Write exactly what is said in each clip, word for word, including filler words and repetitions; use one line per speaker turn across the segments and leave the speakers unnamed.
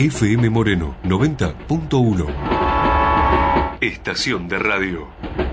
F M Moreno noventa punto uno. Estación de radio.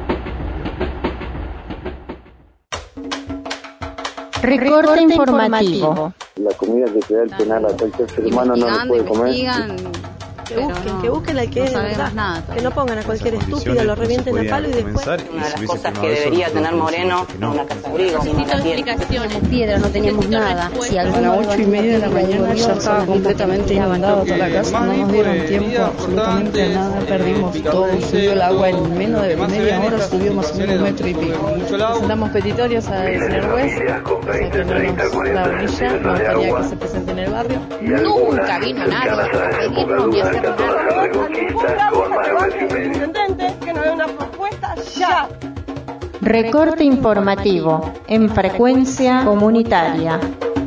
Recorte informativo.
La comida que te da el penal a cualquier ser humano no lo puede comer.
Que busquen, no, que busquen al que
no
es de verdad,
nada,
que no pongan a cualquier estúpido, lo revienten a palo y después...
Una de las cosas que debería tener Moreno, no una casa abrigo.
Necesito explicaciones.
Piedra, no teníamos nada.
Si a las ocho y media de la mañana ya estaba completamente inundado toda la casa, no nos dieron tiempo absolutamente a nada, perdimos todo, subió el agua en menos de media hora, subió más o menos un metro y pico. Presentamos petitorios al señor juez, o sea que no nos da brilla, no gustaría que se presente en el barrio.
Nunca vino nadie a pedirnos ni a hacer nada.
Que nos dé una propuesta ya.
Recorte informativo en frecuencia comunitaria.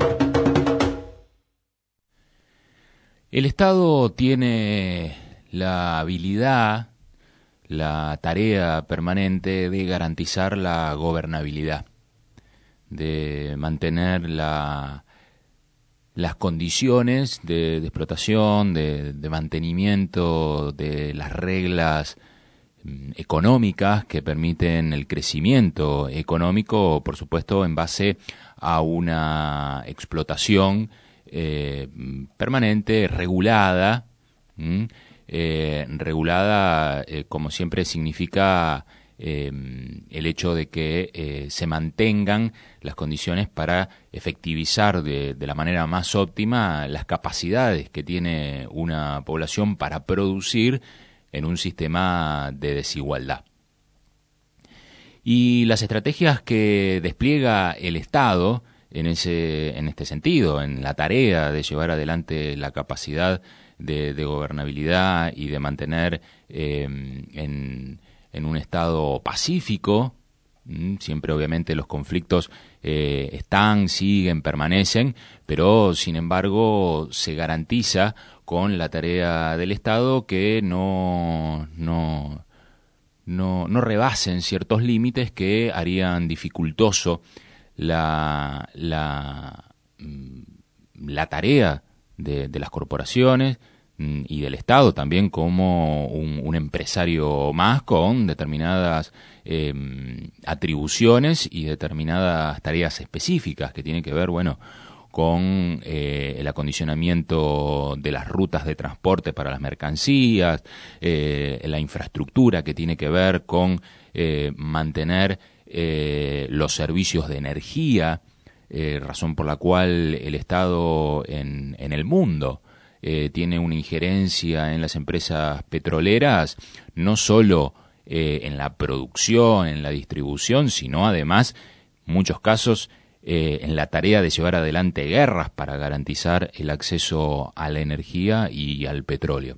El Estado tiene la habilidad, la tarea permanente de garantizar la gobernabilidad, de mantener la las condiciones de, de explotación, de, de mantenimiento de las reglas mm, económicas que permiten el crecimiento económico, por supuesto, en base a una explotación eh, permanente, regulada, ¿m? Eh, regulada, eh, como siempre significa eh, el hecho de que eh, se mantengan las condiciones para efectivizar de, de la manera más óptima las capacidades que tiene una población para producir en un sistema de desigualdad. Y las estrategias que despliega el Estado en ese, en este sentido, en la tarea de llevar adelante la capacidad de, de gobernabilidad y de mantener eh, en, en un estado pacífico, siempre obviamente los conflictos eh, están, siguen, permanecen, pero sin embargo se garantiza con la tarea del Estado que no, no, no, no rebasen ciertos límites que harían dificultoso la, la, la tarea de, de las corporaciones y del Estado también como un, un empresario más con determinadas eh, atribuciones y determinadas tareas específicas que tienen que ver, bueno, con eh, el acondicionamiento de las rutas de transporte para las mercancías, eh, la infraestructura que tiene que ver con eh, mantener eh, los servicios de energía, eh, razón por la cual el Estado en, en el mundo Eh, tiene una injerencia en las empresas petroleras, no solo eh, en la producción, en la distribución, sino además, en muchos casos, eh, en la tarea de llevar adelante guerras para garantizar el acceso a la energía y al petróleo.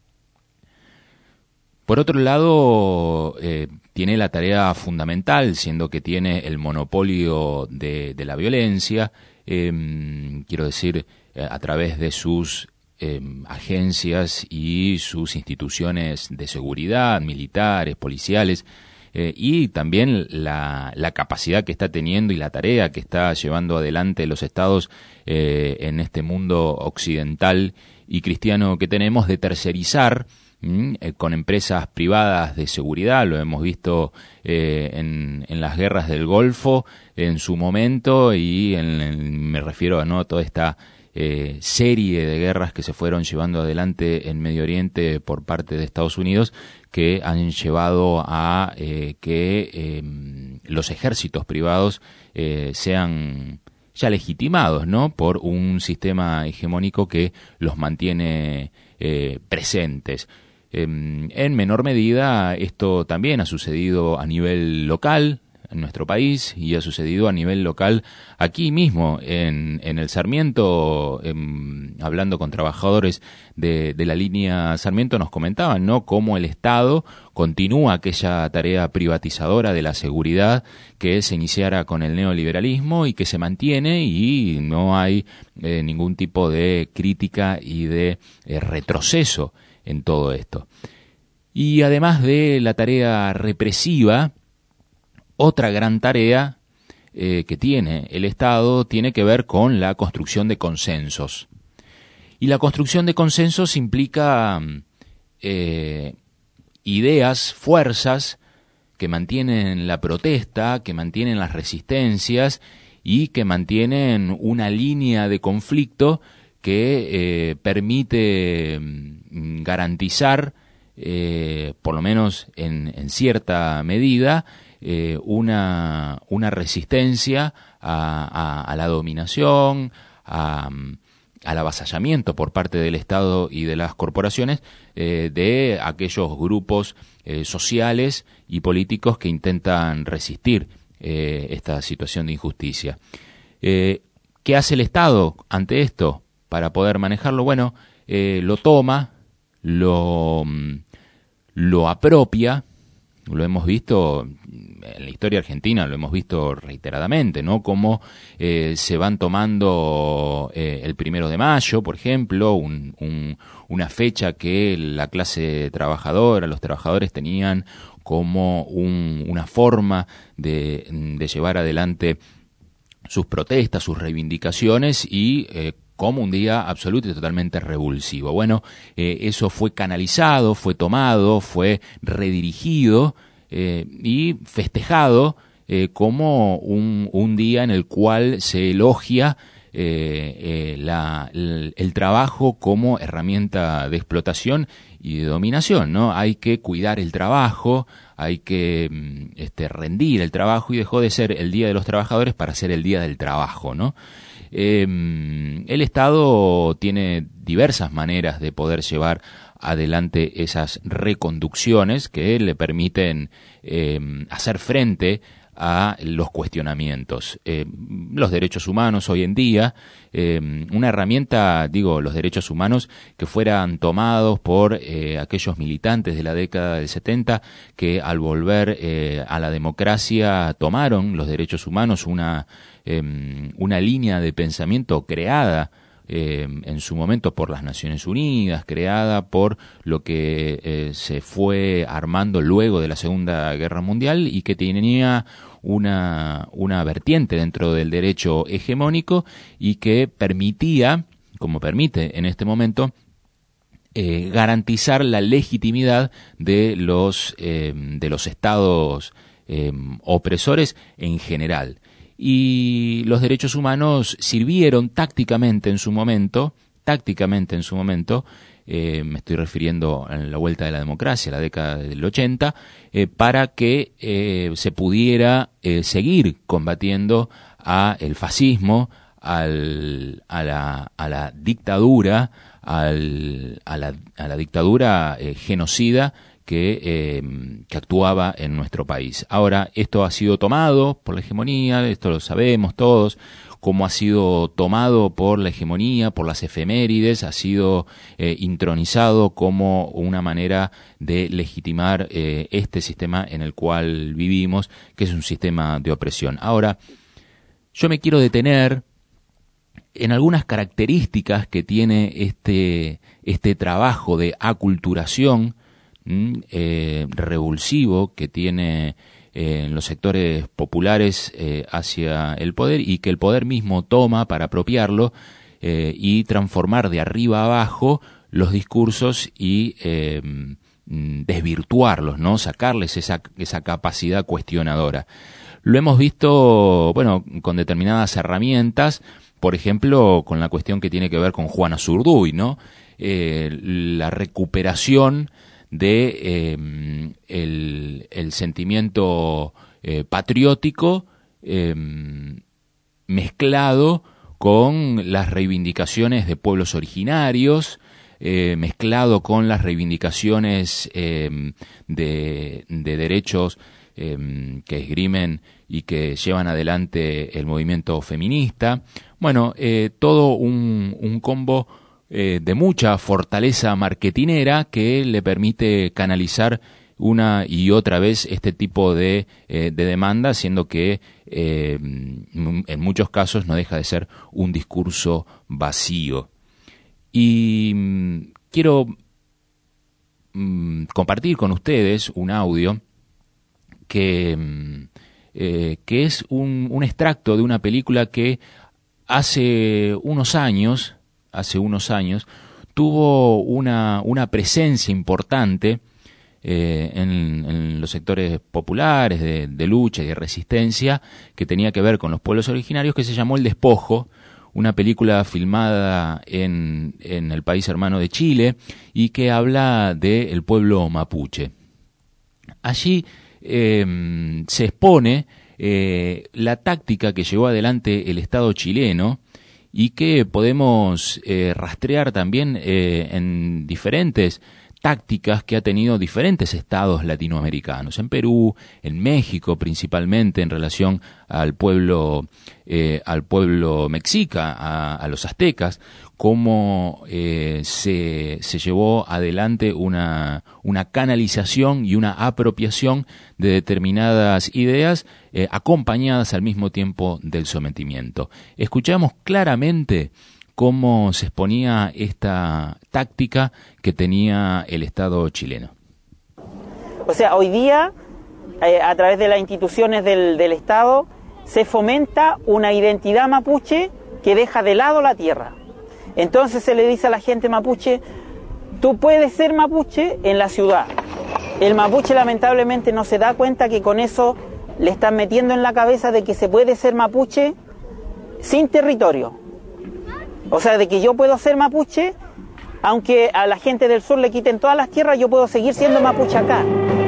Por otro lado, eh, tiene la tarea fundamental, siendo que tiene el monopolio de, de la violencia, eh, quiero decir, eh, a través de sus Eh, agencias y sus instituciones de seguridad, militares, policiales, eh, y también la, la capacidad que está teniendo y la tarea que está llevando adelante los estados eh, en este mundo occidental y cristiano que tenemos de tercerizar ¿Mm? Eh, con empresas privadas de seguridad. Lo hemos visto eh, en, en las guerras del Golfo en su momento y en, en, me refiero a no toda esta Eh, serie de guerras que se fueron llevando adelante en Medio Oriente por parte de Estados Unidos, que han llevado a eh, que eh, los ejércitos privados eh, sean ya legitimados, ¿no?, por un sistema hegemónico que los mantiene eh, presentes. Eh, en menor medida esto también ha sucedido a nivel local en nuestro país y ha sucedido a nivel local aquí mismo en, en el Sarmiento. En, hablando con trabajadores de, de la línea Sarmiento nos comentaban, ¿no?, cómo el Estado continúa aquella tarea privatizadora de la seguridad que se iniciara con el neoliberalismo y que se mantiene, y no hay eh, ningún tipo de crítica y de eh, retroceso en todo esto. Y además de la tarea represiva, otra gran tarea eh, que tiene el Estado tiene que ver con la construcción de consensos. Y la construcción de consensos implica eh, ideas, fuerzas que mantienen la protesta, que mantienen las resistencias y que mantienen una línea de conflicto que eh, permite mm, garantizar, eh, por lo menos en, en cierta medida, eh, una, una resistencia a, a, a la dominación, a, al avasallamiento por parte del Estado y de las corporaciones eh, de aquellos grupos eh, sociales y políticos que intentan resistir eh, esta situación de injusticia. Eh, ¿Qué hace el Estado ante esto para poder manejarlo? Bueno, eh, lo toma, lo, lo apropia. Lo hemos visto en la historia argentina, lo hemos visto reiteradamente, ¿no? Cómo eh, se van tomando eh, el primero de mayo, por ejemplo, un, un, una fecha que la clase trabajadora, los trabajadores tenían como un, una forma de, de llevar adelante sus protestas, sus reivindicaciones y eh, como un día absoluto y totalmente revulsivo. Bueno, eh, eso fue canalizado, fue tomado, fue redirigido eh, y festejado eh, como un, un día en el cual se elogia eh, eh, la, el, el trabajo como herramienta de explotación y de dominación, ¿no? Hay que cuidar el trabajo, hay que este, rendir el trabajo y dejó de ser el Día de los Trabajadores para ser el Día del Trabajo, ¿no? Eh, el Estado tiene diversas maneras de poder llevar adelante esas reconducciones que le permiten eh, hacer frente a los cuestionamientos. Eh, los derechos humanos hoy en día, eh, una herramienta, digo, los derechos humanos que fueran tomados por eh, aquellos militantes de la década del setenta que al volver eh, a la democracia tomaron los derechos humanos una, eh, una línea de pensamiento creada Eh, en su momento por las Naciones Unidas, creada por lo que eh, se fue armando luego de la Segunda Guerra Mundial y que tenía una, una vertiente dentro del derecho hegemónico y que permitía, como permite en este momento, eh, garantizar la legitimidad de los, eh, de los estados eh, opresores en general. Y los derechos humanos sirvieron tácticamente en su momento, tácticamente en su momento, eh, me estoy refiriendo a la vuelta de la democracia, la década del ochenta, eh, para que eh, se pudiera eh, seguir combatiendo a el fascismo, al, a, la, a la dictadura, al, a, la, a la dictadura eh, genocida que, eh, que actuaba en nuestro país. Ahora, esto ha sido tomado por la hegemonía, esto lo sabemos todos, cómo ha sido tomado por la hegemonía, por las efemérides, ha sido eh, intronizado como una manera de legitimar eh, este sistema en el cual vivimos, que es un sistema de opresión. Ahora, yo me quiero detener en algunas características que tiene este, este trabajo de aculturación Eh, revulsivo que tiene eh, en los sectores populares eh, hacia el poder y que el poder mismo toma para apropiarlo eh, y transformar de arriba abajo los discursos y eh, desvirtuarlos, ¿no? Sacarles esa, esa capacidad cuestionadora. Lo hemos visto, bueno, con determinadas herramientas, por ejemplo, con la cuestión que tiene que ver con Juana Zurduy, ¿no? Eh, la recuperación de eh, el, el sentimiento eh, patriótico eh, mezclado con las reivindicaciones de pueblos originarios, eh, mezclado con las reivindicaciones eh, de, de derechos eh, que esgrimen y que llevan adelante el movimiento feminista. Bueno, eh, todo un, un combo Eh, de mucha fortaleza marketinera que le permite canalizar una y otra vez este tipo de, eh, de demanda, siendo que eh, en muchos casos no deja de ser un discurso vacío. Y mm, quiero mm, compartir con ustedes un audio que, mm, eh, que es un, un extracto de una película que hace unos años hace unos años, tuvo una, una presencia importante eh, en, en los sectores populares de, de lucha y de resistencia que tenía que ver con los pueblos originarios, que se llamó El Despojo, una película filmada en, en el país hermano de Chile y que habla del pueblo mapuche. Allí eh, se expone eh, la táctica que llevó adelante el Estado chileno y que podemos eh, rastrear también eh, en diferentes tácticas que ha tenido diferentes estados latinoamericanos, en Perú, en México principalmente en relación al pueblo eh, al pueblo mexica, a, a los aztecas, cómo eh, se, se llevó adelante una, una canalización y una apropiación de determinadas ideas eh, acompañadas al mismo tiempo del sometimiento. Escuchamos claramente cómo se exponía esta táctica que tenía el Estado chileno.
O sea, hoy día, eh, a través de las instituciones del, del Estado, se fomenta una identidad mapuche que deja de lado la tierra. Entonces se le dice a la gente mapuche, tú puedes ser mapuche en la ciudad. El mapuche lamentablemente no se da cuenta que con eso le están metiendo en la cabeza de que se puede ser mapuche sin territorio. O sea, de que yo puedo ser mapuche, aunque a la gente del sur le quiten todas las tierras, yo puedo seguir siendo mapuche acá.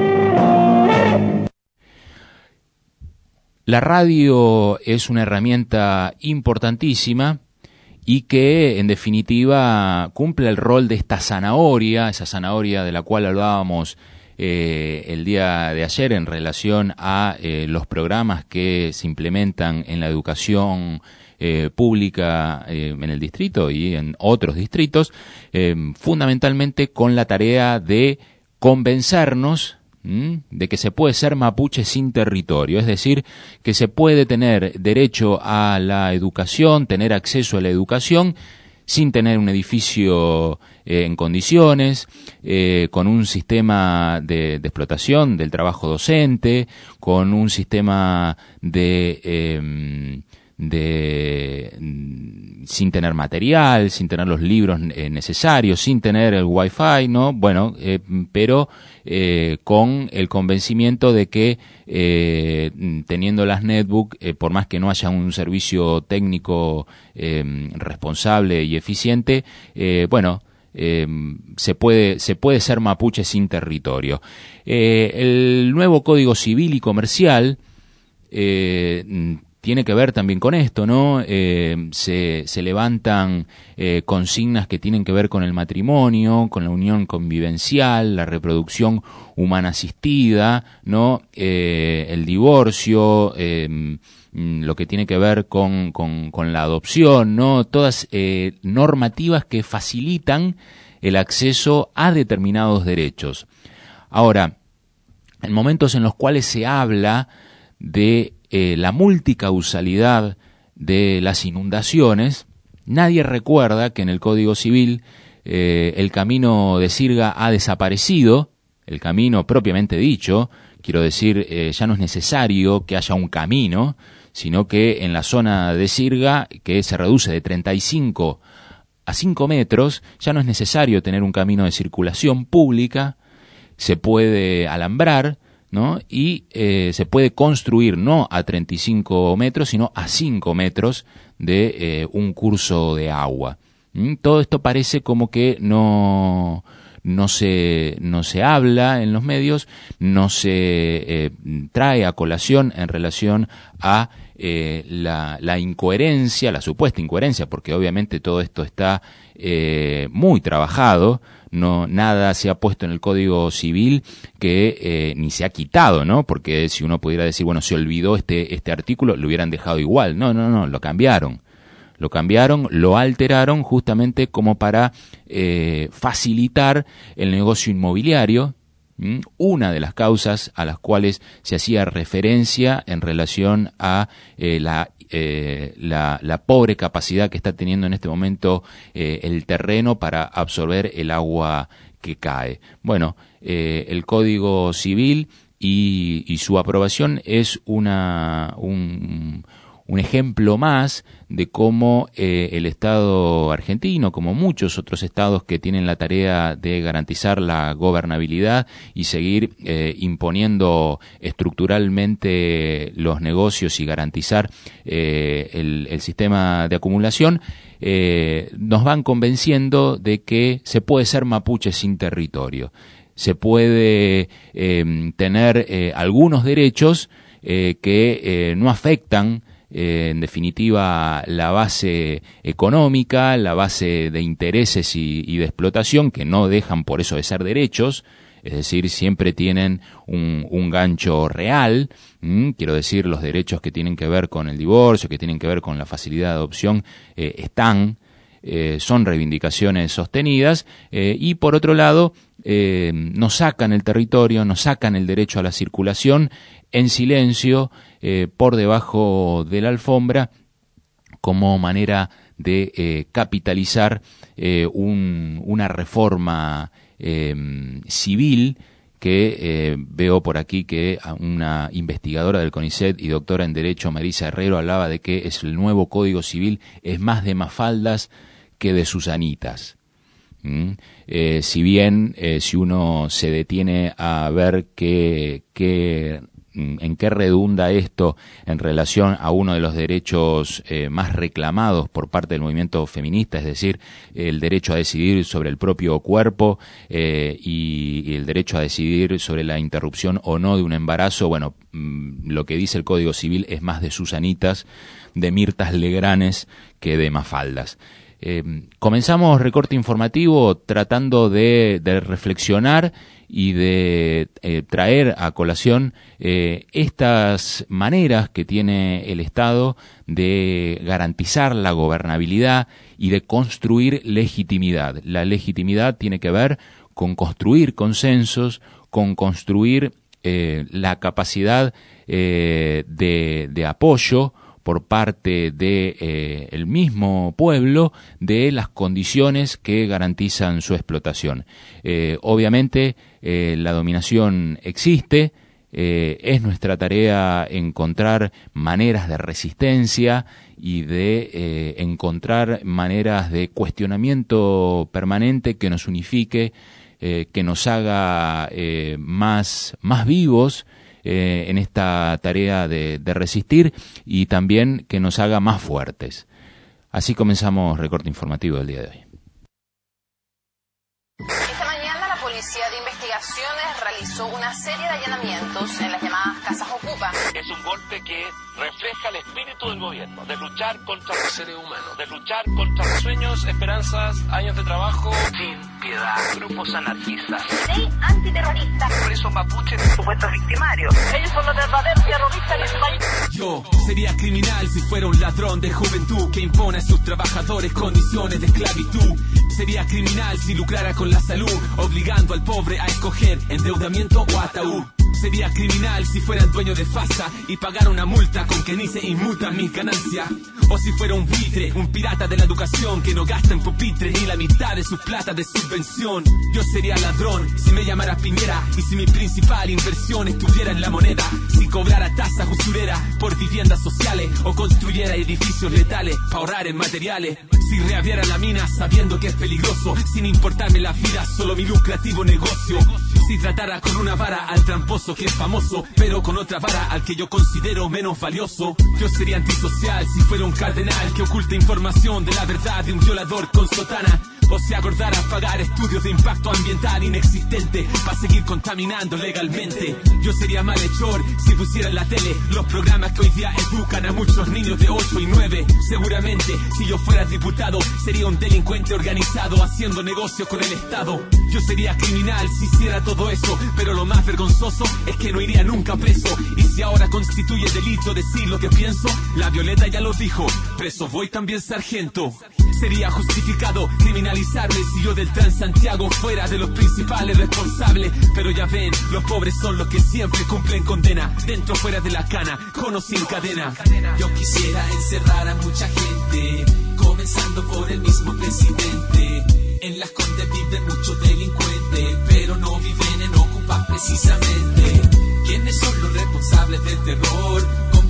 La radio es una herramienta importantísima y que, en definitiva, cumple el rol de esta zanahoria, esa zanahoria de la cual hablábamos eh, el día de ayer en relación a eh, los programas que se implementan en la educación eh, pública eh, en el distrito y en otros distritos, eh, fundamentalmente con la tarea de convencernos de que se puede ser mapuche sin territorio, es decir, que se puede tener derecho a la educación, tener acceso a la educación sin tener un edificio eh, en condiciones, eh, con un sistema de, de explotación del trabajo docente, con un sistema de... Eh, de sin tener material, sin tener los libros eh, necesarios, sin tener el wifi, ¿no? Bueno, eh, pero eh, con el convencimiento de que eh, teniendo las netbook, eh, por más que no haya un servicio técnico eh, responsable y eficiente, eh, bueno, Eh, se puede se puede ser mapuche sin territorio. Eh, el nuevo Código Civil y Comercial eh, tiene que ver también con esto, ¿no? Eh, se, se levantan eh, consignas que tienen que ver con el matrimonio, con la unión convivencial, la reproducción humana asistida, ¿no? Eh, el divorcio, eh, lo que tiene que ver con, con, con la adopción, ¿no? Todas eh, normativas que facilitan el acceso a determinados derechos. Ahora, en momentos en los cuales se habla de eh, la multicausalidad de las inundaciones, nadie recuerda que en el Código Civil eh, el camino de Sirga ha desaparecido, el camino propiamente dicho, quiero decir, eh, ya no es necesario que haya un camino, sino que en la zona de Sirga, que se reduce de treinta y cinco a cinco metros, ya no es necesario tener un camino de circulación pública, se puede alambrar, ¿no? Y eh, se puede construir no a treinta y cinco metros, sino a cinco metros de eh, un curso de agua. ¿Mm? Todo esto parece como que no... no se no se habla en los medios, no se eh, trae a colación en relación a eh, la, la incoherencia, la supuesta incoherencia, porque obviamente todo esto está eh, muy trabajado, no nada se ha puesto en el Código Civil que eh, ni se ha quitado, ¿no? Porque si uno pudiera decir, bueno, se olvidó este este artículo, lo hubieran dejado igual. No, no, no, lo cambiaron. Lo cambiaron, lo alteraron justamente como para eh, facilitar el negocio inmobiliario, ¿m? Una de las causas a las cuales se hacía referencia en relación a eh, la, eh, la, la pobre capacidad que está teniendo en este momento eh, el terreno para absorber el agua que cae. Bueno, eh, el Código Civil y, y su aprobación es una... un un ejemplo más de cómo eh, el Estado argentino, como muchos otros estados que tienen la tarea de garantizar la gobernabilidad y seguir eh, imponiendo estructuralmente los negocios y garantizar eh, el, el sistema de acumulación, eh, nos van convenciendo de que se puede ser mapuche sin territorio. Se puede eh, tener eh, algunos derechos eh, que eh, no afectan Eh, en definitiva la base económica, la base de intereses y, y de explotación, que no dejan por eso de ser derechos, es decir, siempre tienen un, un gancho real, ¿m? Quiero decir, los derechos que tienen que ver con el divorcio, que tienen que ver con la facilidad de adopción, eh, están, eh, son reivindicaciones sostenidas, eh, y por otro lado, eh, nos sacan el territorio, nos sacan el derecho a la circulación en silencio, eh, por debajo de la alfombra, como manera de eh, capitalizar eh, un, una reforma eh, civil que eh, veo por aquí que una investigadora del CONICET y doctora en Derecho, Marisa Herrero, hablaba de que es el nuevo Código Civil es más de Mafaldas que de Susanitas. ¿Mm? Eh, si bien, eh, si uno se detiene a ver qué, qué en qué redunda esto en relación a uno de los derechos eh, más reclamados por parte del movimiento feminista, es decir, el derecho a decidir sobre el propio cuerpo eh, y, y el derecho a decidir sobre la interrupción o no de un embarazo. Bueno, mmm, lo que dice el Código Civil es más de Susanitas, de Mirtas Legranes que de Mafaldas. Eh, comenzamos recorte informativo tratando de, de reflexionar y de eh, traer a colación eh, estas maneras que tiene el Estado de garantizar la gobernabilidad y de construir legitimidad. La legitimidad tiene que ver con construir consensos, con construir eh, la capacidad eh, de, de apoyo por parte de eh, el mismo pueblo de las condiciones que garantizan su explotación. Eh, obviamente eh, la dominación existe, eh, es nuestra tarea encontrar maneras de resistencia y de eh, encontrar maneras de cuestionamiento permanente que nos unifique, eh, que nos haga eh, más, más vivos Eh, en esta tarea de, de resistir y también que nos haga más fuertes. Así comenzamos recorte informativo del día de hoy.
Esta mañana la Policía de Investigaciones realizó una serie de allanamientos en las llamadas Casas Ocupa.
Es un golpe que refleja el espíritu del gobierno, de luchar contra los seres humanos, de luchar contra los sueños, esperanzas, años de trabajo, sin piedad, grupos anarquistas,
ley antiterrorista,
presos mapuches,
supuestos victimarios. Ellos son los verdaderos terroristas en este país.
Yo sería criminal si fuera un ladrón de juventud que impone a sus trabajadores condiciones de esclavitud. Sería criminal si lucrara con la salud, obligando al pobre a escoger endeudamiento o ataúd. Sería criminal si fuera el dueño de FASA y pagara una multa con que ni se inmutan mis ganancias. O si fuera un buitre, un pirata de la educación que no gasta en pupitre ni la mitad de su plata de subvención. Yo sería ladrón si me llamara Piñera y si mi principal inversión estuviera en la moneda. Si cobrara tasas usureras por viviendas sociales o construyera edificios letales para ahorrar en materiales. Si reabriera la mina sabiendo que es peligroso, sin importarme la vida, solo mi lucrativo negocio. Si tratara con una vara al tramposo que es famoso, pero con otra vara al que yo considero menos valioso. Yo sería antisocial si fuera un cardenal que oculta información de la verdad de un violador con sotana. O se acordara pagar estudios de impacto ambiental inexistente para seguir contaminando legalmente. Yo sería malhechor si pusiera en la tele los programas que hoy día educan a muchos niños de ocho y nueve. Seguramente si yo fuera diputado sería un delincuente organizado haciendo negocio con el Estado. Yo sería criminal si hiciera todo eso, pero lo más vergonzoso es que no iría nunca preso. Y si ahora constituye delito decir lo que pienso, la Violeta ya lo dijo, preso voy también sargento. Sería justificado criminalizarme si yo del Transantiago fuera de los principales responsables. Pero ya ven, los pobres son los que siempre cumplen condena, dentro o fuera de la cana, con o sin cadena.
Yo quisiera encerrar a mucha gente, comenzando por el mismo presidente. En Las Condes viven muchos delincuentes, pero no viven en Ocupas precisamente. ¿Quiénes son los responsables del terror?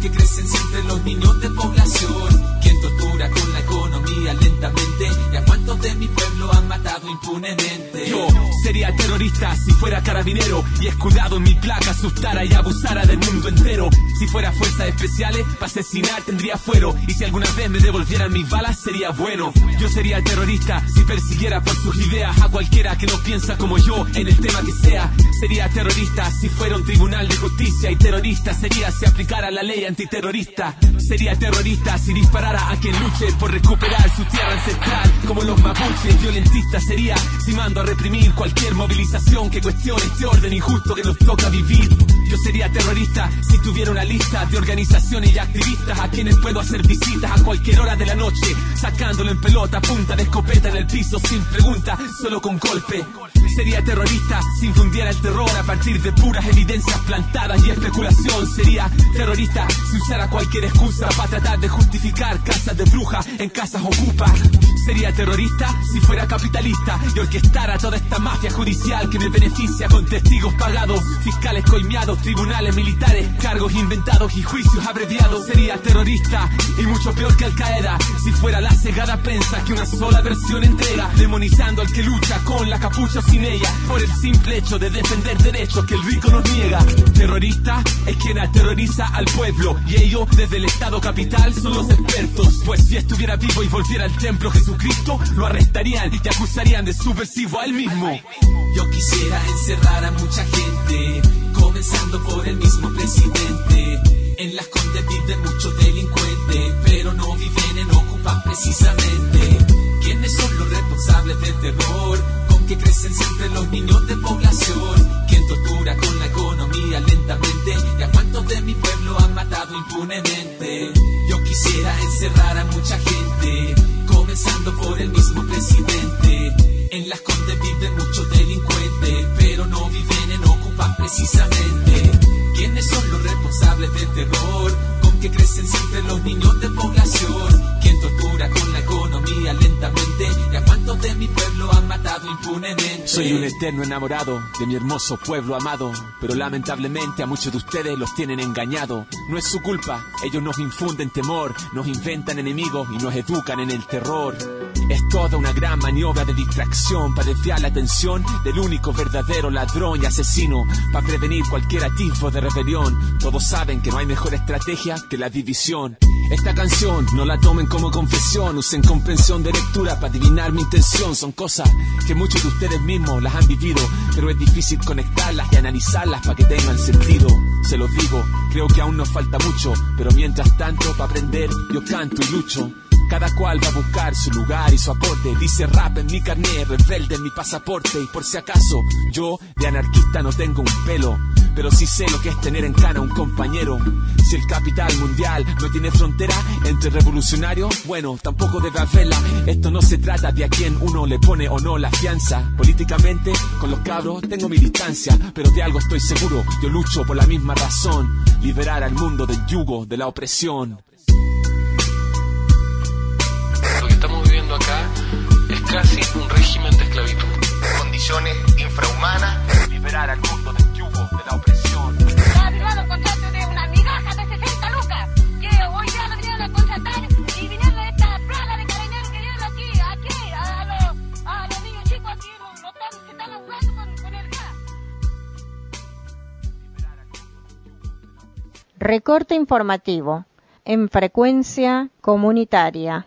que crecen siempre los niños de población. Quien tortura con la economía lentamente, y a cuántos de mi pueblo han matado impunemente.
Yo sería terrorista si fuera carabinero y escudado en mi placa asustara y abusara del mundo entero. Si fuera fuerzas especiales, para asesinar tendría fuero, y si alguna vez me devolvieran mis balas sería bueno. Yo sería terrorista si persiguiera por sus ideas a cualquiera que no piensa como yo en el tema que sea. Sería terrorista si fuera un tribunal de justicia, y terrorista sería si aplicara la ley antiterrorista. Sería terrorista si disparara a quien luche por recuperar su tierra ancestral, como los mapuches. Violentista sería si mando a reprimir cualquier movilización que cuestione este orden injusto que nos toca vivir. Yo sería terrorista si tuviera una lista de organizaciones y activistas a quienes puedo hacer visitas a cualquier hora de la noche, sacándolo en pelota, punta de escopeta en el piso, sin pregunta, solo con golpe. Sería terrorista si infundiera el terror a partir de puras evidencias plantadas y especulación. Sería terrorista si usara cualquier excusa para tratar de justificar casas de brujas en casas ocupas. Sería terrorista si fuera capitalista y orquestara toda esta mafia judicial que me beneficia con testigos pagados, fiscales coimeados, tribunales militares, cargos inventados y juicios abreviados. Sería terrorista y mucho peor que Al Qaeda si fuera la cegada prensa que una sola versión entrega, demonizando al que lucha con la capucha sin ella, por el simple hecho de defender derechos que el rico nos niega. Terrorista es quien aterroriza al pueblo, y ellos desde el Estado capital son los expertos, pues si estuviera vivo y volviera al templo Jesucristo, lo arrestarían y acusarían de subversivo a él mismo.
Yo quisiera encerrar a mucha gente, comenzando por el mismo presidente. En Las Condes viven muchos delincuentes, pero no viven en Ocupas precisamente. ¿Quiénes son los responsables del terror con que crecen siempre los niños de población? ¿Quién tortura con la economía lentamente, y a cuántos de mi pueblo han matado impunemente? Yo quisiera encerrar a mucha gente, comenzando por el mismo presidente. En Las Condes viven muchos delincuentes, pero no viven en Ocupas precisamente. ¿Quiénes son los responsables del terror con que crecen siempre los niños de población? ¿Quién tortura con la economía lentamente, y a cuántos de mi pueblo han matado impunemente?
Soy un eterno enamorado de mi hermoso pueblo amado, pero lamentablemente a muchos de ustedes los tienen engañado. No es su culpa, ellos nos infunden temor, nos inventan enemigos y nos educan en el terror. Es toda una gran maniobra de distracción para desviar la atención del único verdadero ladrón y asesino, para prevenir cualquier atisbo de rebelión. Todos saben que no hay mejor estrategia que la división. Esta canción no la tomen como confesión, usen comprensión de lectura para adivinar mi intención. Son cosas que muchos de ustedes mismos las han vivido, pero es difícil conectarlas y analizarlas para que tengan sentido. Se los digo, creo que aún nos falta mucho, pero mientras tanto para aprender yo canto y lucho. Cada cual va a buscar su lugar y su aporte. Dice rap en mi carnet, rebelde en mi pasaporte. Y por si acaso, yo de anarquista no tengo un pelo, pero sí sé lo que es tener en cana un compañero. Si el capital mundial no tiene frontera entre revolucionarios, bueno, tampoco debe haberla. Esto no se trata de a quién uno le pone o no la fianza. Políticamente, con los cabros tengo mi distancia, pero de algo estoy seguro, yo lucho por la misma razón: liberar al mundo del yugo de la opresión.
Lo que estamos viviendo acá es casi un régimen de esclavitud.
Condiciones infrahumanas.
Liberar al mundo del yugo de la opresión.
Ha firmado el contrato de una migaja de sesenta lucas, que hoy ya lo vinieron a contratar y vinieron a esta plaga de carabineros que vienen aquí, aquí, a los, a los niños chicos aquí, lo, lo están, se están ahogando con, con el gas.
Recorte informativo en frecuencia comunitaria.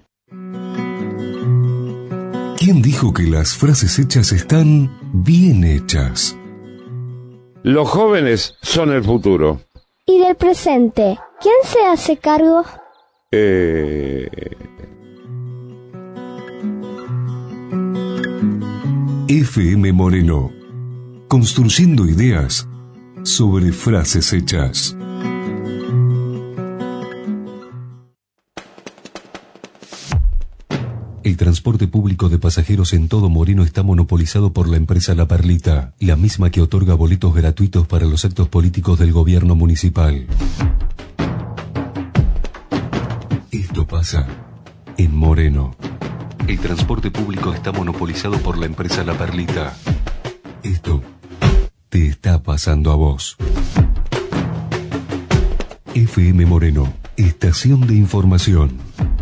¿Quién dijo que las frases hechas están bien hechas?
Los jóvenes son el futuro.
¿Y del presente? ¿Quién se hace cargo?
Eh...
F M Moreno. Construyendo ideas sobre frases hechas. El transporte público de pasajeros en todo Moreno está monopolizado por la empresa La Perlita, la misma que otorga boletos gratuitos para los actos políticos del gobierno municipal. Esto pasa en Moreno. El transporte público está monopolizado por la empresa La Perlita. Esto te está pasando a vos. F M Moreno, estación de información.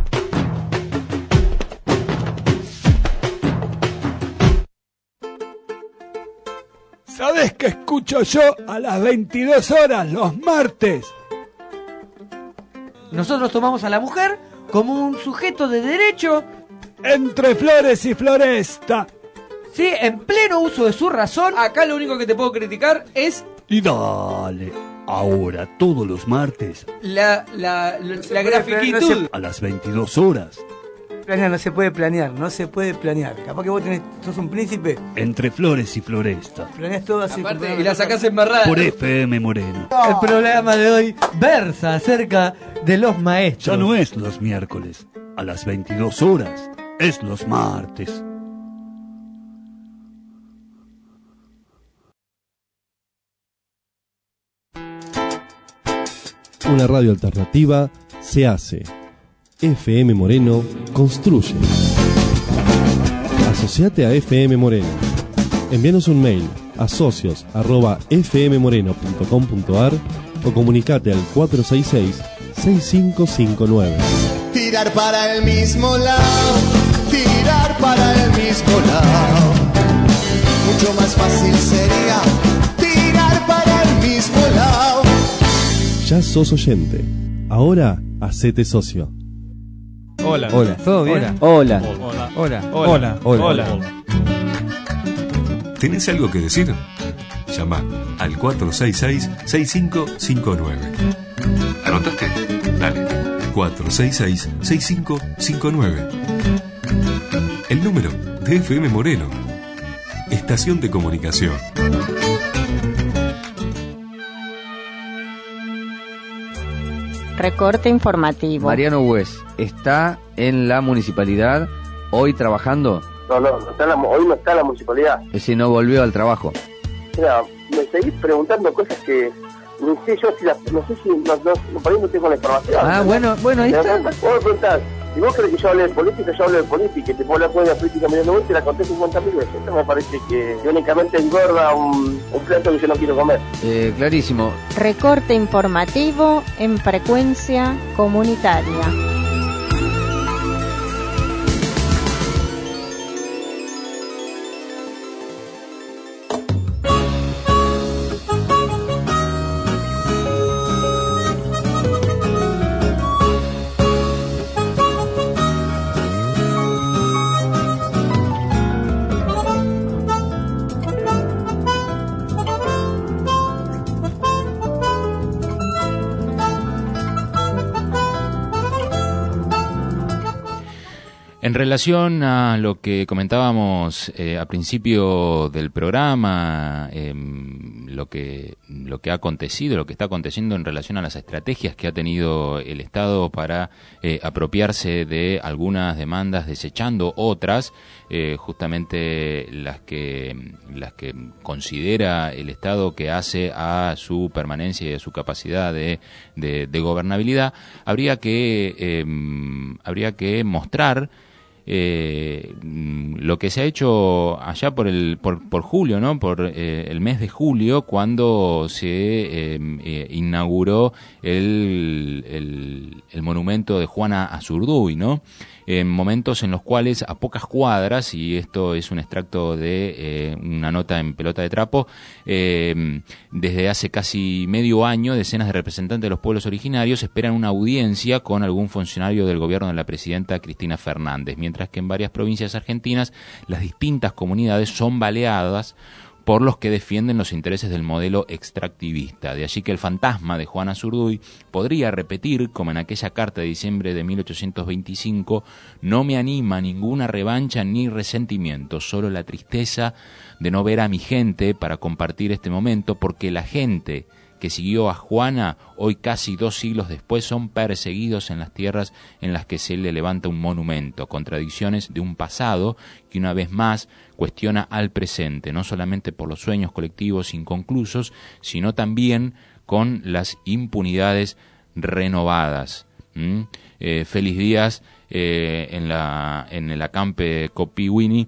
¿Sabés qué escucho yo a las veintidós horas los martes?
Nosotros tomamos a la mujer como un sujeto de derecho.
Entre flores y floresta.
Sí, en pleno uso de su razón. Acá lo único que te puedo criticar es...
Y dale, ahora todos los martes.
La, la, la, la grafiquitud.
A las veintidós horas.
Planear, no se puede planear, no se puede planear. Capaz que vos tenés, sos un príncipe.
Entre flores y floresta.
Planeás todo así. Aparte, y la sacás embarrada.
Por F M Moreno.
No. El programa de hoy versa acerca de los maestros.
Ya no es los miércoles, a las veintidós horas. Es los martes.
Una radio alternativa se hace. F M Moreno construye. Asociate a F M Moreno. Envíanos un mail a socios arroba f m moreno punto com punto a r o comunicate al cuatro seis seis, seis cinco cinco nueve.
Tirar para el mismo lado, tirar para el mismo lado. Mucho más fácil sería tirar para el mismo lado.
Ya sos oyente. Ahora hacete socio.
Hola.
Hola.
¿Todo bien?
Hola.
Hola.
Hola.
Hola.
Hola.
Hola.
¿Tenés algo que decir? Llama al cuatro seis seis, seis cinco cinco nueve. ¿Anotaste? Dale. cuatro seis seis, seis cinco cinco nueve. El número de F M Moreno. Estación de comunicación.
Recorte informativo.
Mariano Hues está en la municipalidad hoy trabajando.
No, no, no está en la, hoy no está en la municipalidad.
Es decir, no volvió al trabajo.
Mira, me seguís preguntando cosas que no sé yo si las, no sé si no, no, por ahí no tengo la información.
Ah,
¿no?
bueno, bueno, ahí está.
Vos me preguntás, si vos querés que yo hable de política, yo hablo de política, y te puedo hablar de la política medio y te la conté cincuenta mil veces. Esto me parece que únicamente engorda un, un plato que yo no quiero comer.
Eh, clarísimo.
Recorte informativo en frecuencia comunitaria.
En relación a lo que comentábamos eh, a principio del programa, eh, lo que lo que ha acontecido, lo que está aconteciendo en relación a las estrategias que ha tenido el Estado para eh, apropiarse de algunas demandas, desechando otras, eh, justamente las que las que considera el Estado que hace a su permanencia y a su capacidad de, de, de gobernabilidad, habría que eh, habría que mostrar Eh, lo que se ha hecho allá por el por, por julio, ¿no? Por eh, el mes de julio, cuando se eh, eh, inauguró el, el, el monumento de Juana Azurduy, ¿no? En momentos en los cuales a pocas cuadras, y esto es un extracto de eh, una nota en Pelota de Trapo, eh, desde hace casi medio año, decenas de representantes de los pueblos originarios esperan una audiencia con algún funcionario del gobierno de la presidenta Cristina Fernández, mientras que en varias provincias argentinas las distintas comunidades son baleadas por los que defienden los intereses del modelo extractivista. De allí que el fantasma de Juana Azurduy podría repetir, como en aquella carta de diciembre de mil ochocientos veinticinco, no me anima ninguna revancha ni resentimiento, solo la tristeza de no ver a mi gente para compartir este momento, porque la gente que siguió a Juana, hoy casi dos siglos después, son perseguidos en las tierras en las que se le levanta un monumento, contradicciones de un pasado que una vez más cuestiona al presente, no solamente por los sueños colectivos inconclusos, sino también con las impunidades renovadas. ¿Mm? Eh, Félix Díaz, eh, en la en el acampe Copiwini,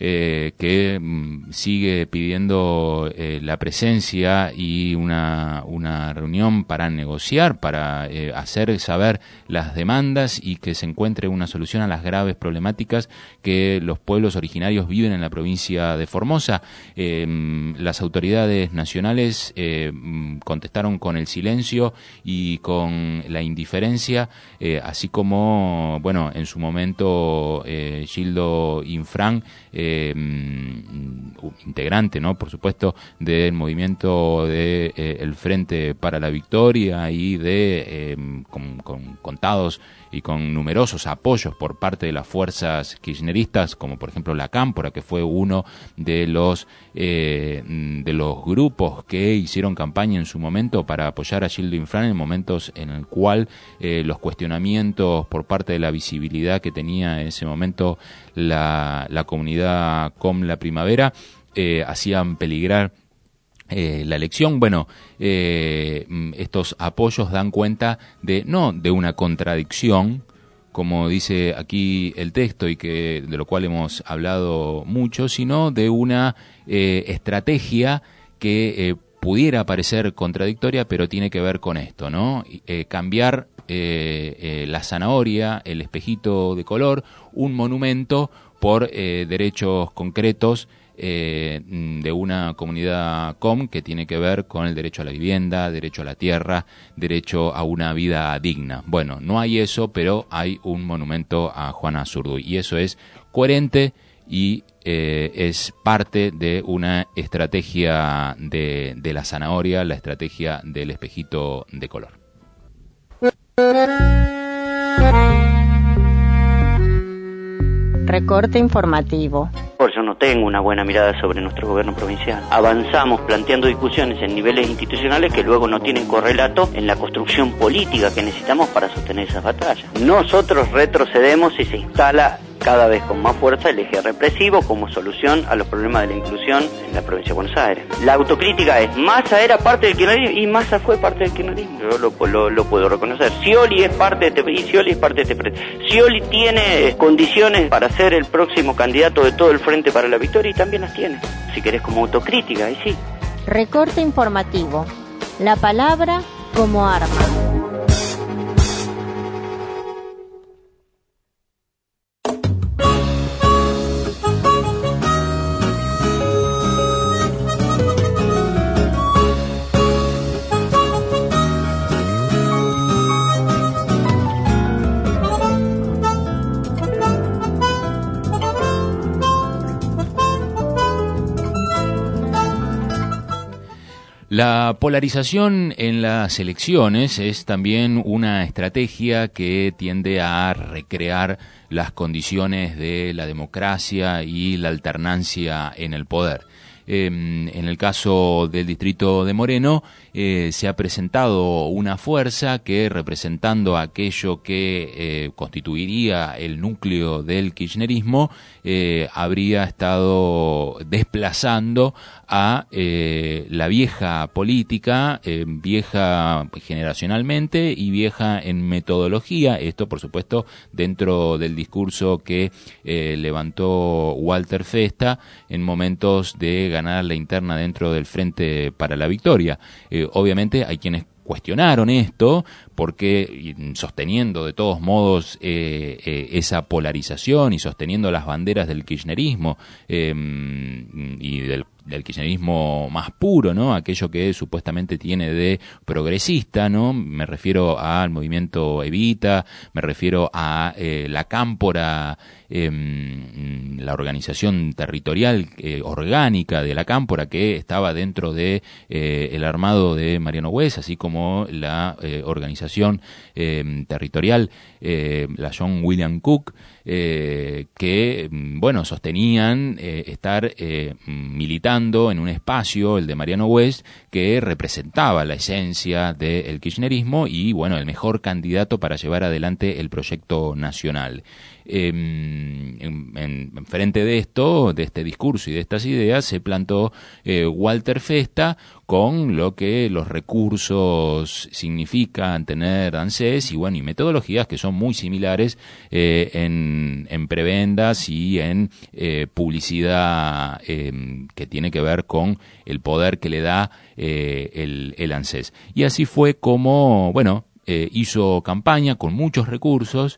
eh, que mm, sigue pidiendo eh, la presencia y una, una reunión para negociar, para eh, hacer saber las demandas y que se encuentre una solución a las graves problemáticas que los pueblos originarios viven en la provincia de Formosa. Eh, las autoridades nacionales eh, contestaron con el silencio y con la indiferencia, eh, así como, bueno, en su momento eh, Gildo Infran, eh, integrante, ¿no?, por supuesto, del movimiento de eh, el Frente para la Victoria y de eh, con, con contados y con numerosos apoyos por parte de las fuerzas kirchneristas, como por ejemplo la Cámpora, que fue uno de los eh, de los grupos que hicieron campaña en su momento para apoyar a Gildo Infran en momentos en el cual eh, los cuestionamientos por parte de la visibilidad que tenía en ese momento la, la comunidad Com La Primavera eh, hacían peligrar Eh, la elección. Bueno, eh, estos apoyos dan cuenta de no de una contradicción, como dice aquí el texto y que de lo cual hemos hablado mucho, sino de una eh, estrategia que eh, pudiera parecer contradictoria, pero tiene que ver con esto, ¿no? Eh, cambiar eh, eh, la zanahoria, el espejito de color, un monumento por eh, derechos concretos Eh, de una comunidad com que tiene que ver con el derecho a la vivienda, derecho a la tierra, derecho a una vida digna. Bueno, no hay eso, pero hay un monumento a Juana Zurduy y eso es coherente y eh, es parte de una estrategia de, de la zanahoria, la estrategia del espejito de color.
Recorte informativo.
Yo no tengo una buena mirada sobre nuestro gobierno provincial. Avanzamos planteando discusiones en niveles institucionales que luego no tienen correlato en la construcción política que necesitamos para sostener esas batallas. Nosotros retrocedemos y se instala cada vez con más fuerza el eje represivo como solución a los problemas de la inclusión en la provincia de Buenos Aires. La autocrítica es, Massa era parte del kirchnerismo y Massa fue parte del kirchnerismo. Yo lo, lo, lo puedo reconocer. Scioli es parte de este país, Scioli es parte de este país. Scioli tiene condiciones para ser el próximo candidato de todo el Frente para la Victoria y también las tiene. Si querés como autocrítica, ahí sí.
Recorte informativo. La palabra como arma.
La polarización en las elecciones es también una estrategia que tiende a recrear las condiciones de la democracia y la alternancia en el poder. Eh, en el caso del distrito de Moreno, eh, se ha presentado una fuerza que, representando aquello que eh, constituiría el núcleo del kirchnerismo, eh, habría estado desplazando a eh, la vieja política, eh, vieja generacionalmente y vieja en metodología, esto por supuesto dentro del discurso que eh, levantó Walter Festa en momentos de ganar la interna dentro del Frente para la Victoria. Eh, obviamente hay quienes cuestionaron esto porque, sosteniendo de todos modos eh, eh, esa polarización y sosteniendo las banderas del kirchnerismo eh, y del, del kirchnerismo más puro, ¿no? Aquello que supuestamente tiene de progresista, ¿no? Me refiero al movimiento Evita, me refiero a eh, la Cámpora, eh, la organización territorial eh, orgánica de la Cámpora que estaba dentro de eh, el armado de Mariano Güez, así como la eh, organización eh, territorial, eh, la John William Cook, eh, que, bueno, sostenían eh, estar eh, militando en un espacio, el de Mariano Güez, que representaba la esencia del kirchnerismo y, bueno, el mejor candidato para llevar adelante el proyecto nacional. eh, en, en, en frente de esto, de este discurso y de estas ideas, se plantó eh, Walter Festa con lo que los recursos significan tener ANSES y bueno, y metodologías que son muy similares eh, en, en prebendas y en eh, publicidad eh, que tiene que ver con el poder que le da eh, el, el ANSES. Y así fue como, bueno, eh, hizo campaña con muchos recursos,